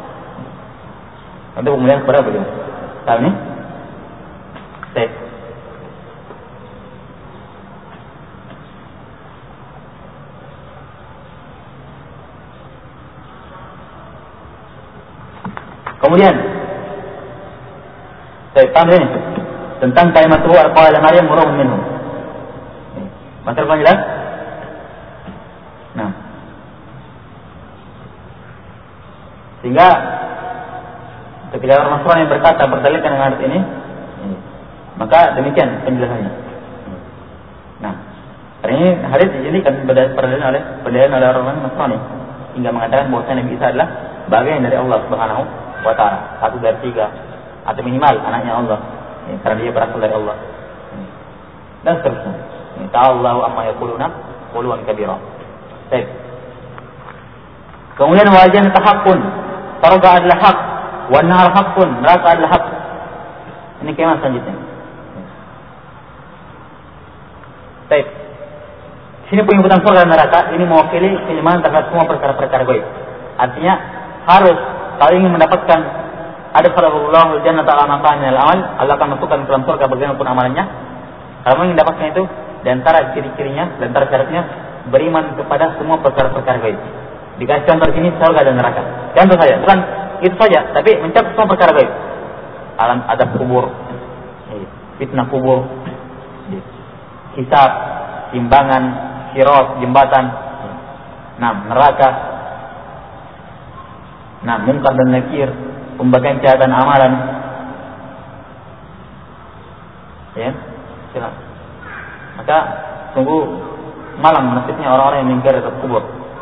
Untuk pemuliaan kepada beliau. Tahu ini? Baik. Kemudian saya paham ini tentang kalimat ruh qala Maryam ruhun minhu. Masalah paling jelas? Nah. Sehingga ketika orang Nasrani yang berkata berdalilkan dengan hadis ini, maka demikian penjelasannya. Nah, hari ini hadis ini kan berdalilkan oleh orang Nasrani hingga mengatakan bahwa Nabi Isa adalah bagian dari Allah Subhanahu wa ta'ala, satu dari tiga atau minimal anaknya Allah, karena dia berasal dari Allah dan seterusnya. Ta'allahu amma yaquluna quluwan kabira. Baik. Kemudian wajan tahaqqun, surga adalah hak, wa nar haqqun, neraka adalah hak. Ini kalimat selanjutnya. Baik. Sini penyebutan surga dan neraka ini mewakili keimanan terhadap semua perkara-perkara gaib. Artinya harus kalau ingin mendapatkan adkhalahullahu al-jannata ala maqam min al-amal, Allah akan masukkan ke dalam surga bagaimanapun amalannya. Kalau ingin mendapatkan itu, di antara ciri-cirinya, di antara syaratnya beriman kepada semua perkara-perkara gaib. Dikasih contoh di sini surga dan neraka. Contoh saja, bukan itu saja, tapi mencakup semua perkara gaib. Alam adab kubur, fitnah kubur, hisab, timbangan, sirat, jembatan, neraka, munkar dan nakir, pembagian catatan amalan. Ya, silakan. Maka sungguh malam nasibnya orang-orang yang mengingkari azab kubur.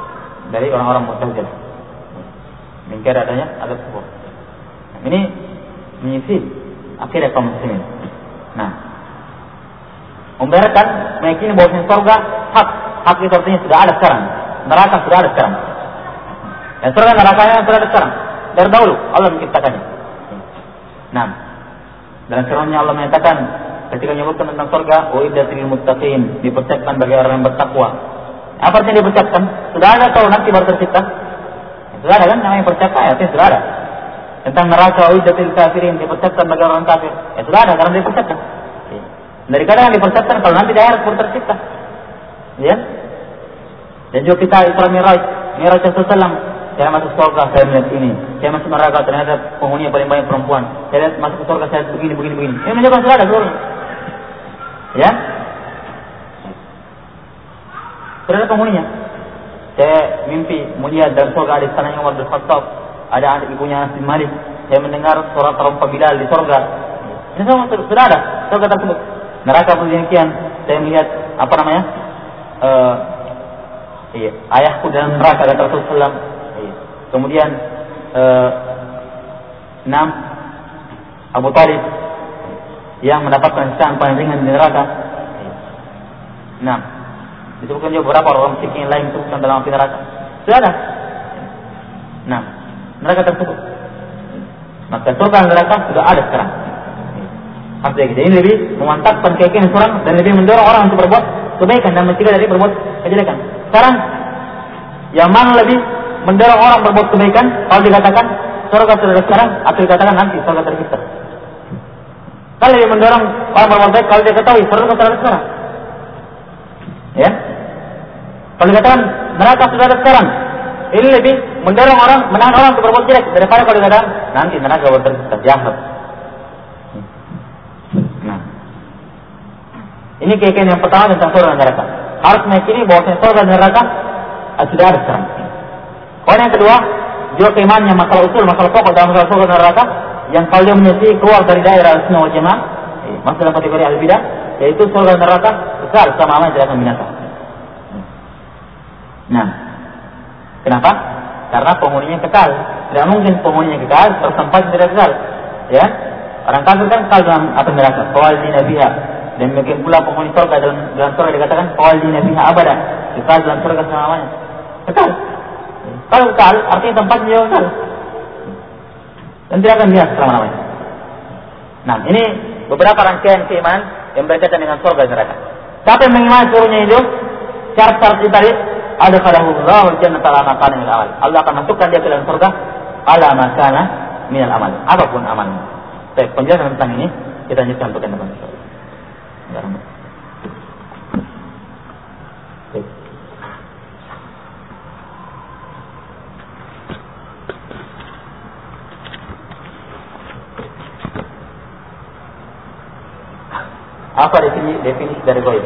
dari orang-orang Mu'tazilah. Mengingkari adanya azab kubur. Ini menyisi akidah kaum muslimin. Nah, membenarkan meyakini bahwa surga hak itu artinya sudah ada sekarang, neraka sudah ada sekarang. Dan surga nerakanya sudah ada sekarang. Dari dahulu Allah menciptakannya. Nah, dalam firman-Nya Allah menyatakan ketika menyebutkan tentang surga, uiddat lil muttaqin, dipersiapkan bagi orang yang bertakwa. Apa artinya dipersiapkan? Sudah ada atau nanti baru tercipta? Sudah ada kan namanya persiapan, artinya sudah ada. Tentang neraka uiddat lil kafirin, dipersiapkan bagi orang kafir. Ya sudah ada karena dipersiapkan. Dari kadang dipersiapkan kalau nanti di akhirat baru tercipta. Ya. Dan juga kita Isra Mi'raj Rasulullah, saya masuk surga, saya melihat ini. Saya masuk neraka, ternyata penghuninya paling banyak perempuan. Saya lihat masuk ke surga, saya begini. Ini menunjukkan sudah ada seluruhnya. Ya. Sudah ada penghuninya. Saya mimpi melihat dalam surga ada istananya Umar bin Khattab, ada adik ibunya Anas bin Malik. Saya mendengar suara trompa Bilal di surga. Ini semua sudah ada surga tersebut. Neraka pun demikian. Saya melihat ayahku dalam neraka, kata Rasulullah SAW. Kemudian 6 Abu Talib yang mendapatkan siksaan paling ringan di neraka. 6 disebutkan juga beberapa orang yang lain disebutkan dalam api neraka. Sudah ada 6 neraka tersebut. Maka surga neraka sudah ada sekarang. Artinya kita ini lebih memantapkan keyakinan seorang dan lebih mendorong orang untuk berbuat kebaikan dan mencegah dari berbuat kejelekan. Sekarang yang mana lebih mendorong orang berbuat kebaikan? Kalau dikatakan surga sudah ada sekarang, atau dikatakan nanti surga tercipta? Kalau lebih mendorong orang berbuat baik kalau dia ketahui surga sudah ada sekarang. Ya. Kalau dikatakan neraka sudah ada sekarang, ini lebih mendorong orang, menahan orang untuk berbuat jelek daripada kalau dikatakan nanti neraka baru tercipta. Jahat. Nah, ini keyakinan yang pertama tentang surga dan neraka. Harus meyakini bahwa surga dan neraka sudah ada sekarang. Poin yang kedua, juga keimanannya masalah usul, masalah pokok dalam masalah surga dan neraka yang kalau dia menyelesaikan keluar dari daerah Ahlussunnah wal Jamaah, masalah kategori al-bidah, yaitu surga dan neraka besar sama-sama tidak akan binasa. Nah, kenapa? Karena penghuninya kekal. Tidak mungkin penghuninya kekal, bertempat tidak kekal. Ya, orang kafir kan kekal dalam api neraka. Khalidina fiha. Dan demikian pula penghuni surga dalam surga dikatakan khalidina fiha abada, kekal dalam surga selamanya. Kekal. Kalau kekal, artinya tempatnya juga kekal. Dan tidak akan binasa selama-lamanya. Nah, ini beberapa rangkaian keimanan yang berkaitan dengan surga dan neraka. Siapa yang mengimani seluruhnya itu, syarat-syarat itu tadi, adkhalahullahu al-jannata ala ma kana min al-amal. Allah akan masukkan dia ke dalam surga ala ma kana min al-amal. Apapun amalnya. Baik, penjelasan tentang ini kita lanjutkan untuk yang depan. Apa definisi dari gaib?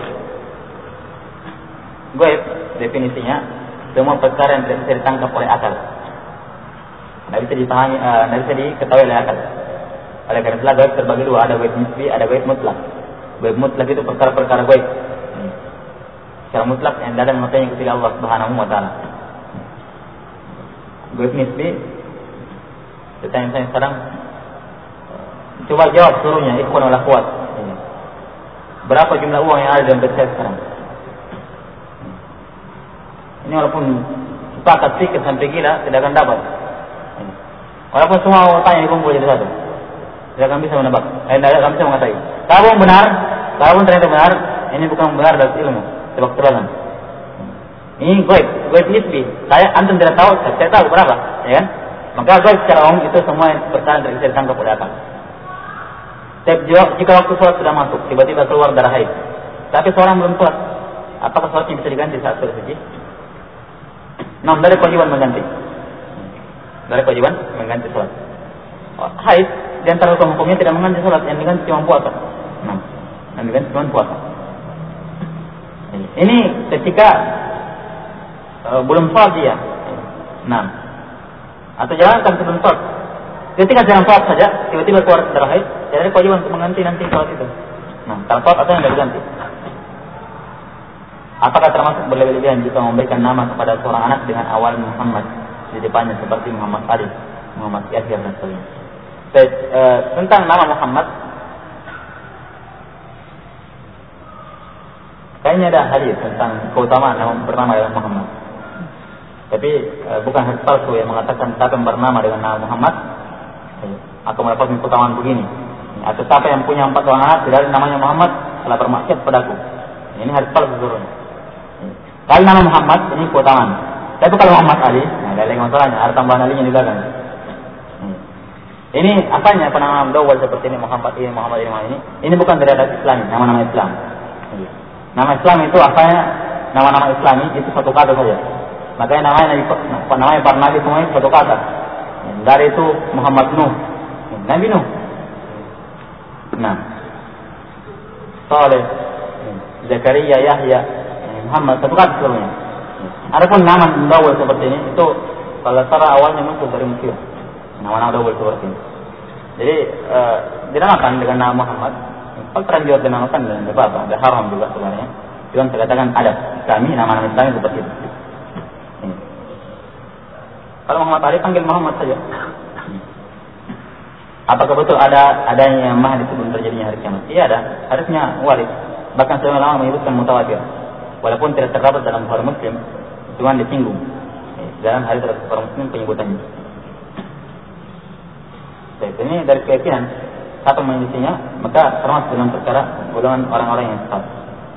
Gaib definisinya semua perkara yang tidak bisa ditangkap oleh akal, tidak bisa dipahami, tidak bisa diketahui oleh akal. Oleh karena itulah gaib terbagi dua, ada gaib nisbi, ada gaib mutlak. Gaib mutlak itu perkara-perkara gaib secara mutlak yang tidak ada mengetahuinya kecuali Allah Subhanahu wa taala. Gaib nisbi, saya sekarang coba jawab suruhnya ikhwan wal akhwat. Berapa jumlah uang yang ada dalam dompet saya sekarang? Ini walaupun sepakat pikir sampai gila, tidak akan dapat. Walaupun semua tanya dikumpul jadi satu, tidak akan bisa menebak. Tidak akan bisa mengetahui. Kalau benar, kalau ternyata benar, ini bukan benar dari ilmu, tebak tebakan. Ini gaib nisbi. Saya antum tidak tahu, saya tahu berapa, ya kan? Maka gaib secara umum itu semua perkara yang bisa ditangkap oleh akal. Jika waktu sholat sudah masuk, tiba-tiba keluar darah haid, tapi seorang belum sholat, apakah sholatnya bisa diganti saat sholat suci? Nah, dari kewajiban mengganti. Dari kewajiban mengganti sholat. Haid di antara hukum-hukumnya tidak mengganti sholat, yang diganti cuma puasa. Nah, yang diganti cuma puasa. Ini ketika belum sholat dia. Nah, atau jalankan sebelum sholat. Ketika jalan sholat saja, tiba-tiba keluar darah haid, tidak ada kewajiban untuk mengganti nanti sholat itu. Nah, kalau sholat atau yang tidak diganti. Apakah termasuk berlebihan jika memberikan nama kepada seorang anak dengan awal Muhammad di depannya seperti Muhammad Ali, Muhammad Yahya dan sebagainya? Tentang nama Muhammad, kayaknya ada hadis tentang keutamaan nama bernama dengan Muhammad. Tapi bukan hadis palsu yang mengatakan siapa yang bernama dengan nama Muhammad akan mendapatkan keutamaan begini. Atau siapa yang punya 4 orang anak tidak namanya Muhammad telah bermaksiat padaku. Ini hadis palsu seluruhnya. Kalau nama Muhammad ini keutamaan. Tapi kalau Muhammad Ali, ada lagi masalahnya, ada tambahan alinya di belakang. Ini apanya penamaan dawal seperti ini Muhammad ini. Ini bukan dari adat Islam, nama-nama Islam. Nama Islam itu apanya? Nama-nama Islami itu satu kata saja. Makanya namanya para nabi semuanya satu kata. Dari itu Muhammad Nuh, Nabi Nuh. Nah, Saleh, Zakaria, Yahya, Muhammad satu kata seluruhnya. Adapun nama dawal seperti ini itu kalau secara awalnya muncul dari Mesir. Nama-nama dawal seperti ini. Jadi dinamakan dengan nama Muhammad. Kalau terlanjur dinamakan dengan apa? Ada haram juga sebenarnya. Cuma saya katakan ada kami nama-nama Islam seperti itu. Kalau Muhammad Ali panggil Muhammad saja. Apakah betul adanya Mahdi sebelum terjadinya hari kiamat? Iya ada, harusnya waris. Bahkan seorang ulama menyebutkan mutawatir. Walaupun tidak terdapat dalam Bukhari Muslim, cuma disinggung dalam hadis Bukhari Muslim penyebutannya. Jadi ini dari keyakinan satu menyisinya, maka termasuk dalam perkara golongan orang-orang yang sesat.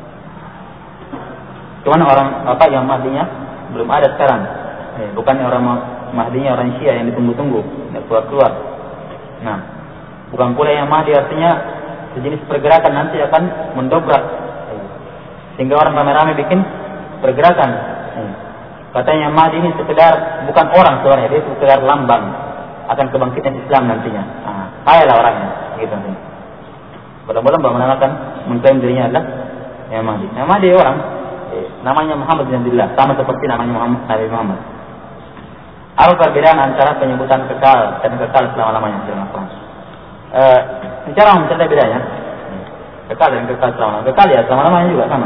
Cuman orang yang Mahdinya belum ada sekarang. Bukan orang Mahdinya orang Syiah yang ditunggu-tunggu, tidak keluar-keluar. Nah, bukan pula yang Mahdi artinya sejenis pergerakan nanti akan mendobrak, sehingga orang ramai-ramai bikin pergerakan. Katanya Mahdi ini sekedar bukan orang sebenarnya, dia sekedar lambang akan kebangkitan Islam nantinya. Kayalah orangnya, gitu. Belum-belum menamakan mengklaim dirinya adalah yang Mahdi. Yang Mahdi orang namanya Muhammad bin Abdullah, sama seperti namanya Nabi Muhammad. Apa perbedaan antara penyebutan kekal dan kekal selama-lamanya? Secara umum tidak ada bedanya. Kekal dan kekal selama-lamanya. Kekal ya selama-lamanya juga sama.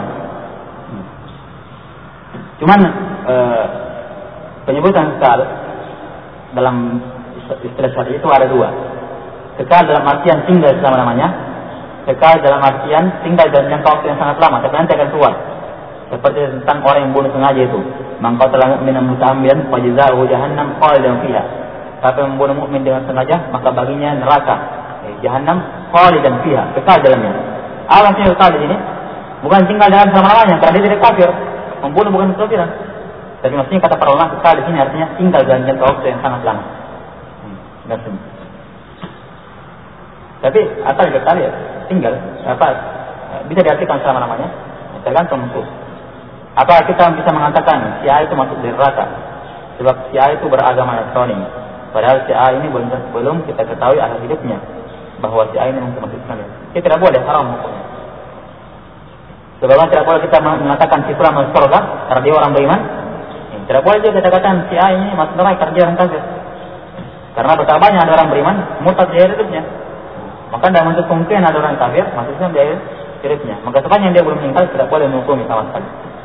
Cuman penyebutan kekal dalam istilah syar'i itu ada 2. Kekal dalam artian tinggal selama-lamanya. Kekal dalam artian tinggal dalam jangka waktu yang sangat lama, tapi nanti akan keluar. Seperti tentang orang yang bunuh sengaja itu. Man qatala mu'minan muta'ammidan fajza'uhu jahannam khalidan fiha. Siapa yang membunuh mukmin dengan sengaja, maka baginya neraka jahannam khalidan fiha, kekal dalamnya. Apa maksudnya kekal di sini? Bukan tinggal dalam selama-lamanya, karena dia tidak kafir. Membunuh bukan kekafiran. Tapi maksudnya kata para ulama kekal di sini artinya tinggal dalam jangka waktu yang sangat lama. Tapi asal kekal ya tinggal bisa diartikan selama-lamanya, tergantung nusus. Apa kita bisa mengatakan si A itu masuk di neraka sebab si A itu beragama Nasrani, padahal si A ini belum kita ketahui akhir hidupnya bahwa si A ini mungkin masuk Islam. Kita tidak boleh, haram hukumnya. Sebabnya tidak boleh kita mengatakan si fulan masuk surga karena dia orang beriman. Tidak boleh juga kita katakan si A ini masuk neraka karena dia orang kafir. Karena betapa banyak ada orang beriman murtad di akhir hidupnya. Maka tidak menutup kemungkinan ada orang kafir masuk Islam di akhir hidupnya. Maka sepanjang dia belum meninggal tidak boleh menghukumi sama sekali.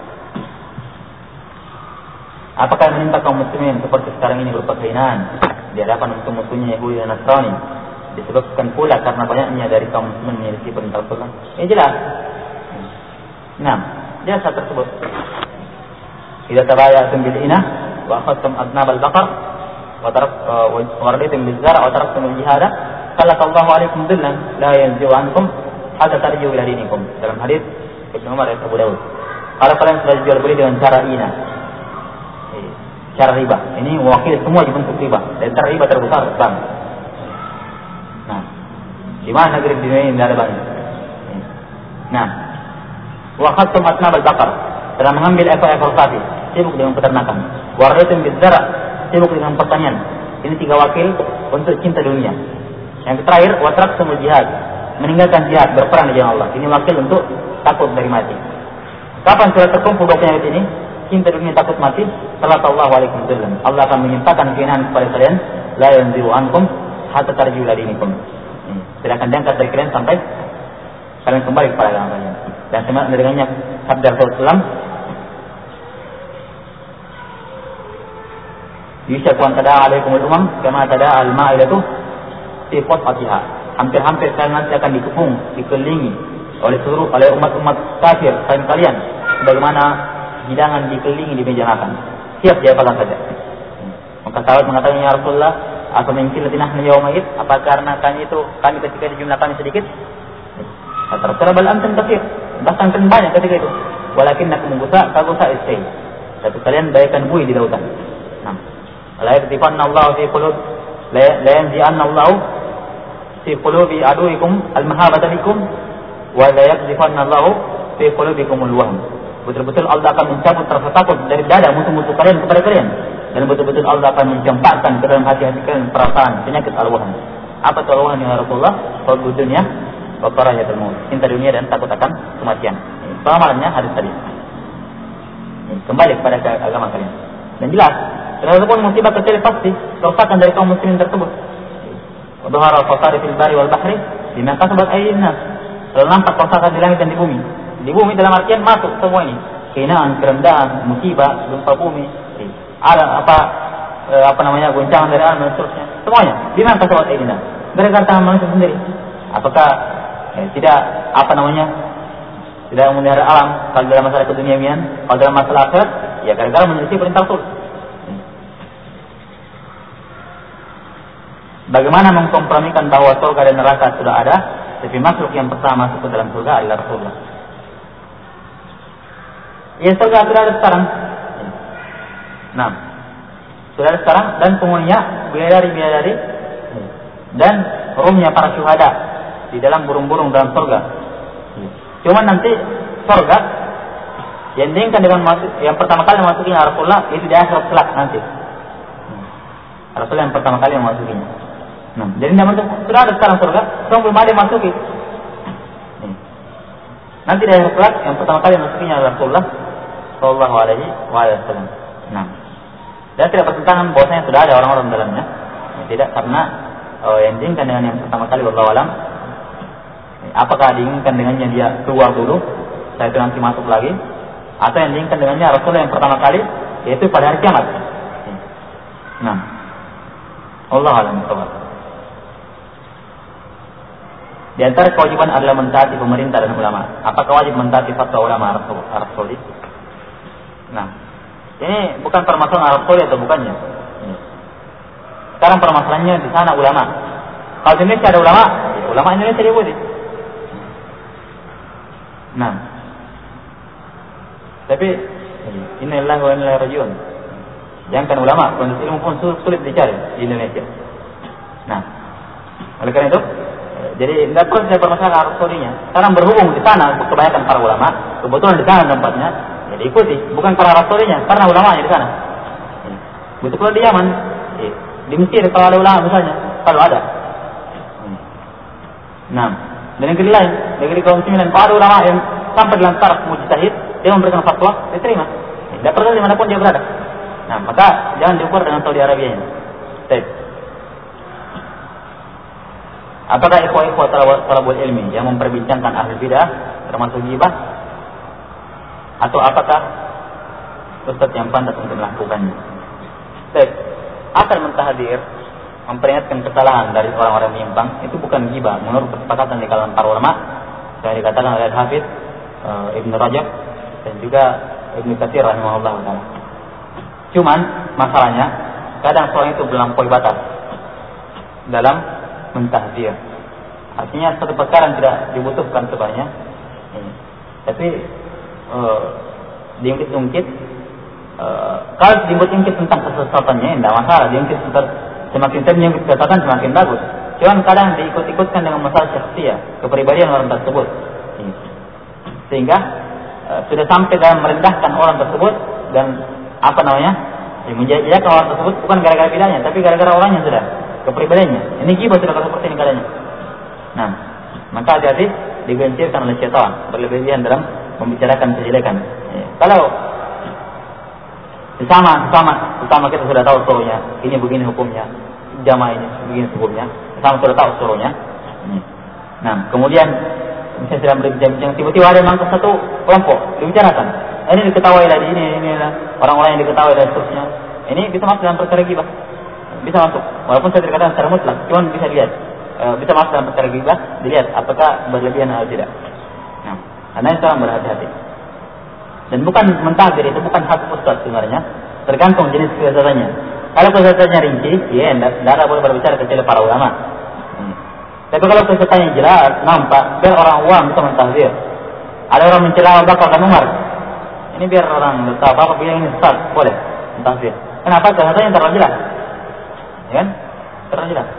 Apakah yang menimpa kaum muslimin seperti sekarang ini berupa kehinaan di hadapan musuh-musuhnya Yahudi dan Nasrani disebabkan pula karena banyaknya dari kaum muslimin menyelisihi perintah Rasulullah? Ini jelas. Nah, jelas hal tersebut. Idza tabaya'tum bil inah wa akhadtum adnab al-baqar wa raditum bil zar' wa taraktum al-jihad sallallahu alaikum dhillan la yanzi'u ankum hatta tarji'u ila dinikum. Dalam hadis Ibnu Umar dan Abu Dawud. Kalau kalian sudah jual beli dengan cara inah, cara riba, ini mewakili semua bentuk riba. Dan cara riba terbesar Islam. Nah, di mana negeri dunia ini tidak ada banyak. Nah, wa khattum atnab al-baqar, telah mengambil ekor-ekor sapi, sibuk dengan peternakan. Wa raditum biz-zar', sibuk dengan pertanian. Ini 3 wakil untuk cinta dunia. Yang terakhir, wa taraktum al-jihad, meninggalkan jihad, berperang di jalan Allah. Ini wakil untuk takut dari mati. Kapan sudah terkumpul 2 penyakit ini? Cinta dunia, takut mati, sallallahu alaihi wasallam. Allah akan menyimpahkan kehinaan kepada kalian, la yanzi'u ankum hatta tarji'u ila dinikum. Tidak akan diangkat dari kalian sampai kalian kembali kepada agama kalian. Dan dengannya sabda Rasulullah, Yushaku an tada'a alaikumul umam kama tada'a al-ma'idatu fi qas'atiha. Hampir-hampir kalian nanti akan dikepung, dikelilingi oleh umat-umat kafir kalian sebagaimana hidangan dikelilingi di meja makan. Siap diapakan saja. Maka sahabat mengatakan, ya Rasulullah, apa mungkin latinah yawma id? Apa karena kami ketika jumlah kami sedikit? Kata Rasulullah, bal antum katsir. Bahkan kan banyak ketika itu. Walakinnakum gusa kagusa isai. Tapi kalian bagaikan buih di lautan. Nah, la yaktifanna Allah fi qulub la yanzi'anna Allah fi qulubi aduikum al-mahabbata bikum wa la yaktifanna Allah fi qulubikum al-wahm. Betul-betul Allah akan mencabut rasa takut dari dada musuh-musuh kalian kepada kalian, dan betul-betul Allah akan mencampakkan ke dalam hati-hati kalian perasaan penyakit al-wahm. Apa itu al-wahm ya Rasulullah? Hubbu dunya wa karahiyatul maut. Cinta dunia dan takut akan kematian. Pemahamannya hadis tadi. Kembali kepada agama kalian. Dan jelas, walaupun musibah terjadi pasti kerusakan dari kaum muslimin tersebut. Wadhara al-fasad fil bari wal bahri bima kasabat aydin nas. Lalu nampak kerusakan di langit dan di bumi. Di bumi dalam artian masuk semua ini. Kehinaan, kerendahan, musibah, gempa bumi, goncangan dari alam dan seterusnya. Semuanya bima kasabat aydin nas. Gara-gara tangan manusia sendiri. Apakah tidak tidak memelihara alam kalau dalam masalah keduniawian, kalau dalam masalah akhirat, ya gara-gara menyelisih perintah Rasul. Bagaimana mengkompromikan bahwa surga dan neraka sudah ada, tapi makhluk yang pertama masuk ke dalam surga adalah Rasulullah. Ya, surga sudah ada sekarang. Nah, sudah ada sekarang, dan penghuninya bidadari dan rumahnya para syuhada di dalam burung-burung dalam surga. Cuma nanti surga yang diinginkan dengan yang pertama kali memasukinya Rasulullah itu di akhirat kelak nanti. Rasulullah yang pertama kali memasukinya. Nah, jadi sudah ada sekarang surga, cuma belum ada yang masuki. Nanti di akhirat kelak yang pertama kali memasukinya Rasulullah Sallallahu Alaihi Wasallam. Nah, dan tidak bertentangan bahwasanya sudah ada orang-orang dalamnya. Tidak, karena yang diinginkan dengan yang pertama kali wallahu alam. Apakah diinginkan dengannya dia keluar dulu, setelah itu nanti masuk lagi, atau yang diinginkan dengannya Rasulullah yang pertama kali, yaitu pada hari kiamat. Nah, Allah alam bisawab. Di antara kewajiban adalah mentaati pemerintah dan ulama. Apakah wajib mentaati fatwa ulama Arab Saudi? Nah, ini bukan permasalahan Arab Saudi atau bukannya. Sekarang permasalahannya di sana ulama. Kalau di Indonesia ada ulama, ya ulama Indonesia diikuti. Nah, tapi innalillahi wa inna ilaihi raji'un. Jangan ulama, penuntut ilmu pun sulit dicari di Indonesia. Nah, oleh karena itu, jadi tidak perlu saya permasalahan Arab Saudinya. Sekarang berhubung di sana kebanyakan para ulama, kebetulan di sana tempatnya, ya diikuti. Bukan para Arab Saudinya, karena ulamanya di sana. Betul pula di Yaman, di Mesir kalau ada ulama misalnya, kalau ada. Nah, dan negeri lain, negeri kaum muslimin, kalau ada ulama yang sampai dalam taraf mujtahid, dia memberikan fatwa, diterima. Tidak perlu dimanapun dia berada. Nah, maka jangan diukur dengan Saudi Arabia ini. Baik. Apakah ikhwah-ikhwah talabul ilmi yang memperbincangkan ahli bidah termasuk ghibah? Atau apakah ustaz yang pantas untuk melakukannya? Baik. Akan mentahdir, memperingatkan kesalahan dari orang-orang menyimpang, itu bukan ghibah menurut kesepakatan di kalangan para ulama yang dikatakan oleh Al-Hafidz Ibnu Rajab dan juga Ibnu Katsir rahimahullah taala. Cuman masalahnya kadang seorang itu melampaui batas dalam mentahdir. Artinya satu perkara yang tidak dibutuhkan sebanyak ini. Tapi diungkit-ungkit, kalau diungkit tentang kesesatannya tidak masalah. Diungkit semakin diungkit kesesatan semakin bagus. Cuman kadang diikut-ikutkan dengan masalah syakhsiyah, kepribadian orang tersebut, sehingga sudah sampai dalam merendahkan orang tersebut dan menjadikan orang tersebut bukan gara-gara bidahnya, tapi gara-gara orangnya sudah, kepribadiannya. Ini ghibah sudah seperti ini keadaannya. Nah, maka hati-hati digencirkan oleh syaitan berlebihan dalam membicarakan kejelekan. Kalau sama kita sudah tahu suruhnya, ini begini hukumnya, jamaah ini begini hukumnya, sama sudah tahu suruhnya. Nah, kemudian misalnya sedang berbincang, tiba-tiba ada mangkuk satu kelompok dibicarakan. Ini diketahui lagi, ini orang-orang yang diketahui dan seterusnya. Ini bisa masuk dalam perkara ghibah. Bisa masuk. Walaupun saya tidak katakan secara mutlak, cuma bisa lihat. Bisa masuk dalam perkara ghibah, dilihat apakah berlebihan atau tidak. Nah, karena itu orang berhati-hati. Dan bukan mentahdir, itu bukan hak ustaz sebenarnya. Tergantung jenis kesehatannya. Kalau kesehatannya rinci, ya tidak boleh berbicara kecuali para ulama. Tapi kalau kesehatannya jelas, nampak, biar orang awam bisa mentahdir. Ada orang mencela Abu Bakar dan Umar. Ini biar orang tahu apa bilang ini sesat, boleh mentahdir. Kenapa? Kesehatannya terlalu jelas. Ya kan? Terlalu jelas.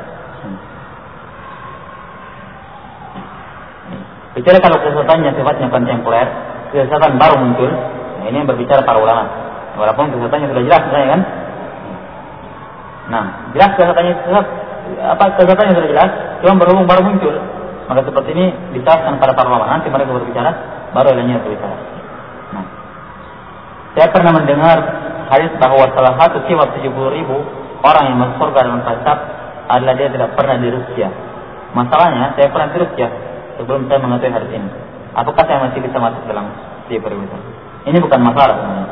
Kecuali kalau kesehatannya sifatnya kontemporer, kesehatan baru muncul, nah ini yang berbicara para ulama. Walaupun kesehatannya sudah jelas, misalnya kan. Nah, jelas kesehatannya sudah jelas, cuma berhubung baru muncul. Maka seperti ini dijelaskan pada para ulama. Nanti mereka berbicara, baru lainnya berbicara. Nah, saya pernah mendengar hadis bahwa salah satu sifat 70.000 orang yang masuk surga dalam hisab adalah dia tidak pernah diruqyah. Masalahnya, saya pernah diruqyah sebelum saya mengetahui hadis ini. Apakah saya masih bisa masuk dalam sifat itu? Ini bukan masalah sebenarnya.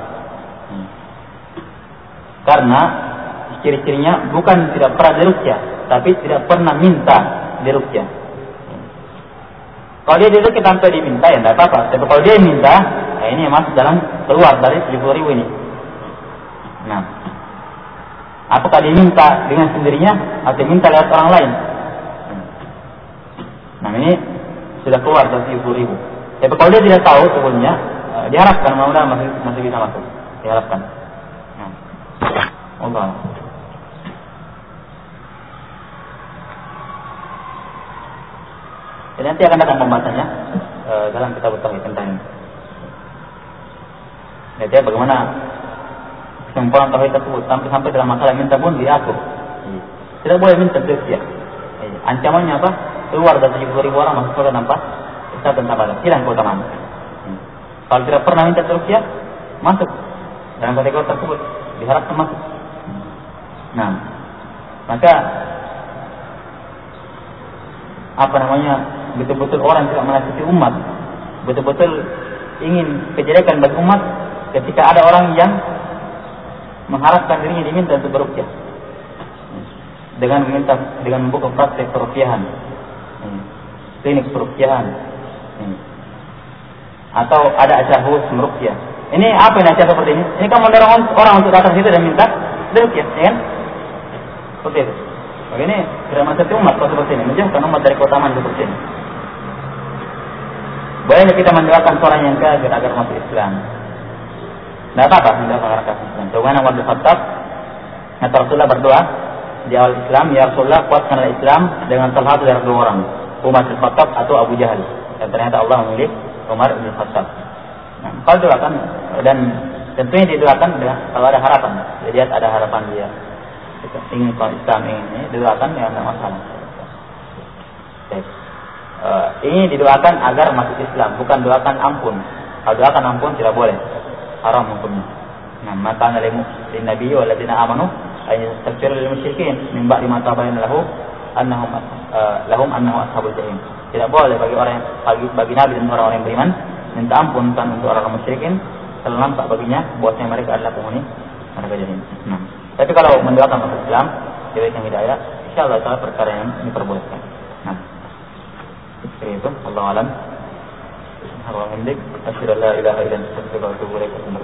Karena ciri-cirinya bukan tidak pernah diruqyah, tapi tidak pernah minta diruqyah. Kalau dia diruqyah tanpa diminta, ya tidak apa-apa. Tapi kalau dia minta, nah ini masuk dalam keluar dari 70.000 ini. Nah, apakah diminta dengan sendirinya atau diminta lewat orang lain? Nah, ini sudah keluar dari 70.000. Tapi kalau dia tidak tahu sebelumnya, diharapkan mudah-mudahan masih bisa masuk. Diharapkan. Nah, Allah. Jadi nanti akan datang pembahasannya dalam kitab Tauhid tentang ini. Jadi bagaimana kesempurnaan tauhid tersebut sampai dalam masalah minta pun diatur. Tidak boleh minta terus. Ancamannya apa? Keluar dari 70.000 orang masuk surga tanpa hisab dan tabarak. Hilang keutamaan. Kalau tidak pernah minta terus masuk dalam kategori tersebut, diharapkan masuk. Nah, maka betul-betul orang tidak menasihati umat, betul-betul ingin kejelekan bagi umat ketika ada orang yang mengharapkan dirinya diminta untuk beruqyah dengan membuka praktek peruqyahan, klinik peruqyahan, atau ada acara khusus meruqyah. Ini apa yang acara seperti ini? Ini kan mendorong orang untuk datang situ dan minta beruqyah, ya kan? Seperti itu. Begini tidak menasihati umat kalau seperti ini, menjauhkan umat dari keutamaan seperti ini. Boleh kita mendoakan seorang yang kafir agar masuk Islam? Tidak apa-apa mendoakan orang kafir Islam. Bagaimana Umar bin Khattab, Rasulullah berdoa di awal Islam, ya Rasulullah kuatkanlah Islam dengan salah satu dari dua orang, Umar bin Khattab atau Abu Jahal. Dan ternyata Allah memilih Umar bin Khattab. Nah, kalau doakan, dan tentunya didoakan kalau ada harapan. Jadi ada harapan dia ingin kalau Islam ini didoakan ya tidak masalah. Ini didoakan agar masuk Islam, bukan doakan ampun. Kalau doakan ampun tidak boleh, haram hukumnya. Nah, maka lil nabi wal ladina amanu ay yastaghfiru lil musyrikin min ba'di ma tabayyana lahum annahu ashabul jahim. Tidak boleh bagi orang bagi nabi dan orang-orang yang beriman minta ampun untuk orang musyrikin setelah nampak baginya bahwasanya mereka adalah penghuni neraka jahim. Nah, tapi kalau mendoakan masuk Islam, diberikan hidayah, insyaallah taala perkara yang diperbolehkan. Nah, seperti itu. Allahu a'lam. Alhamdulillah, asyhadu an la ilaha illa anta astaghfiruka wa atubu ilaik.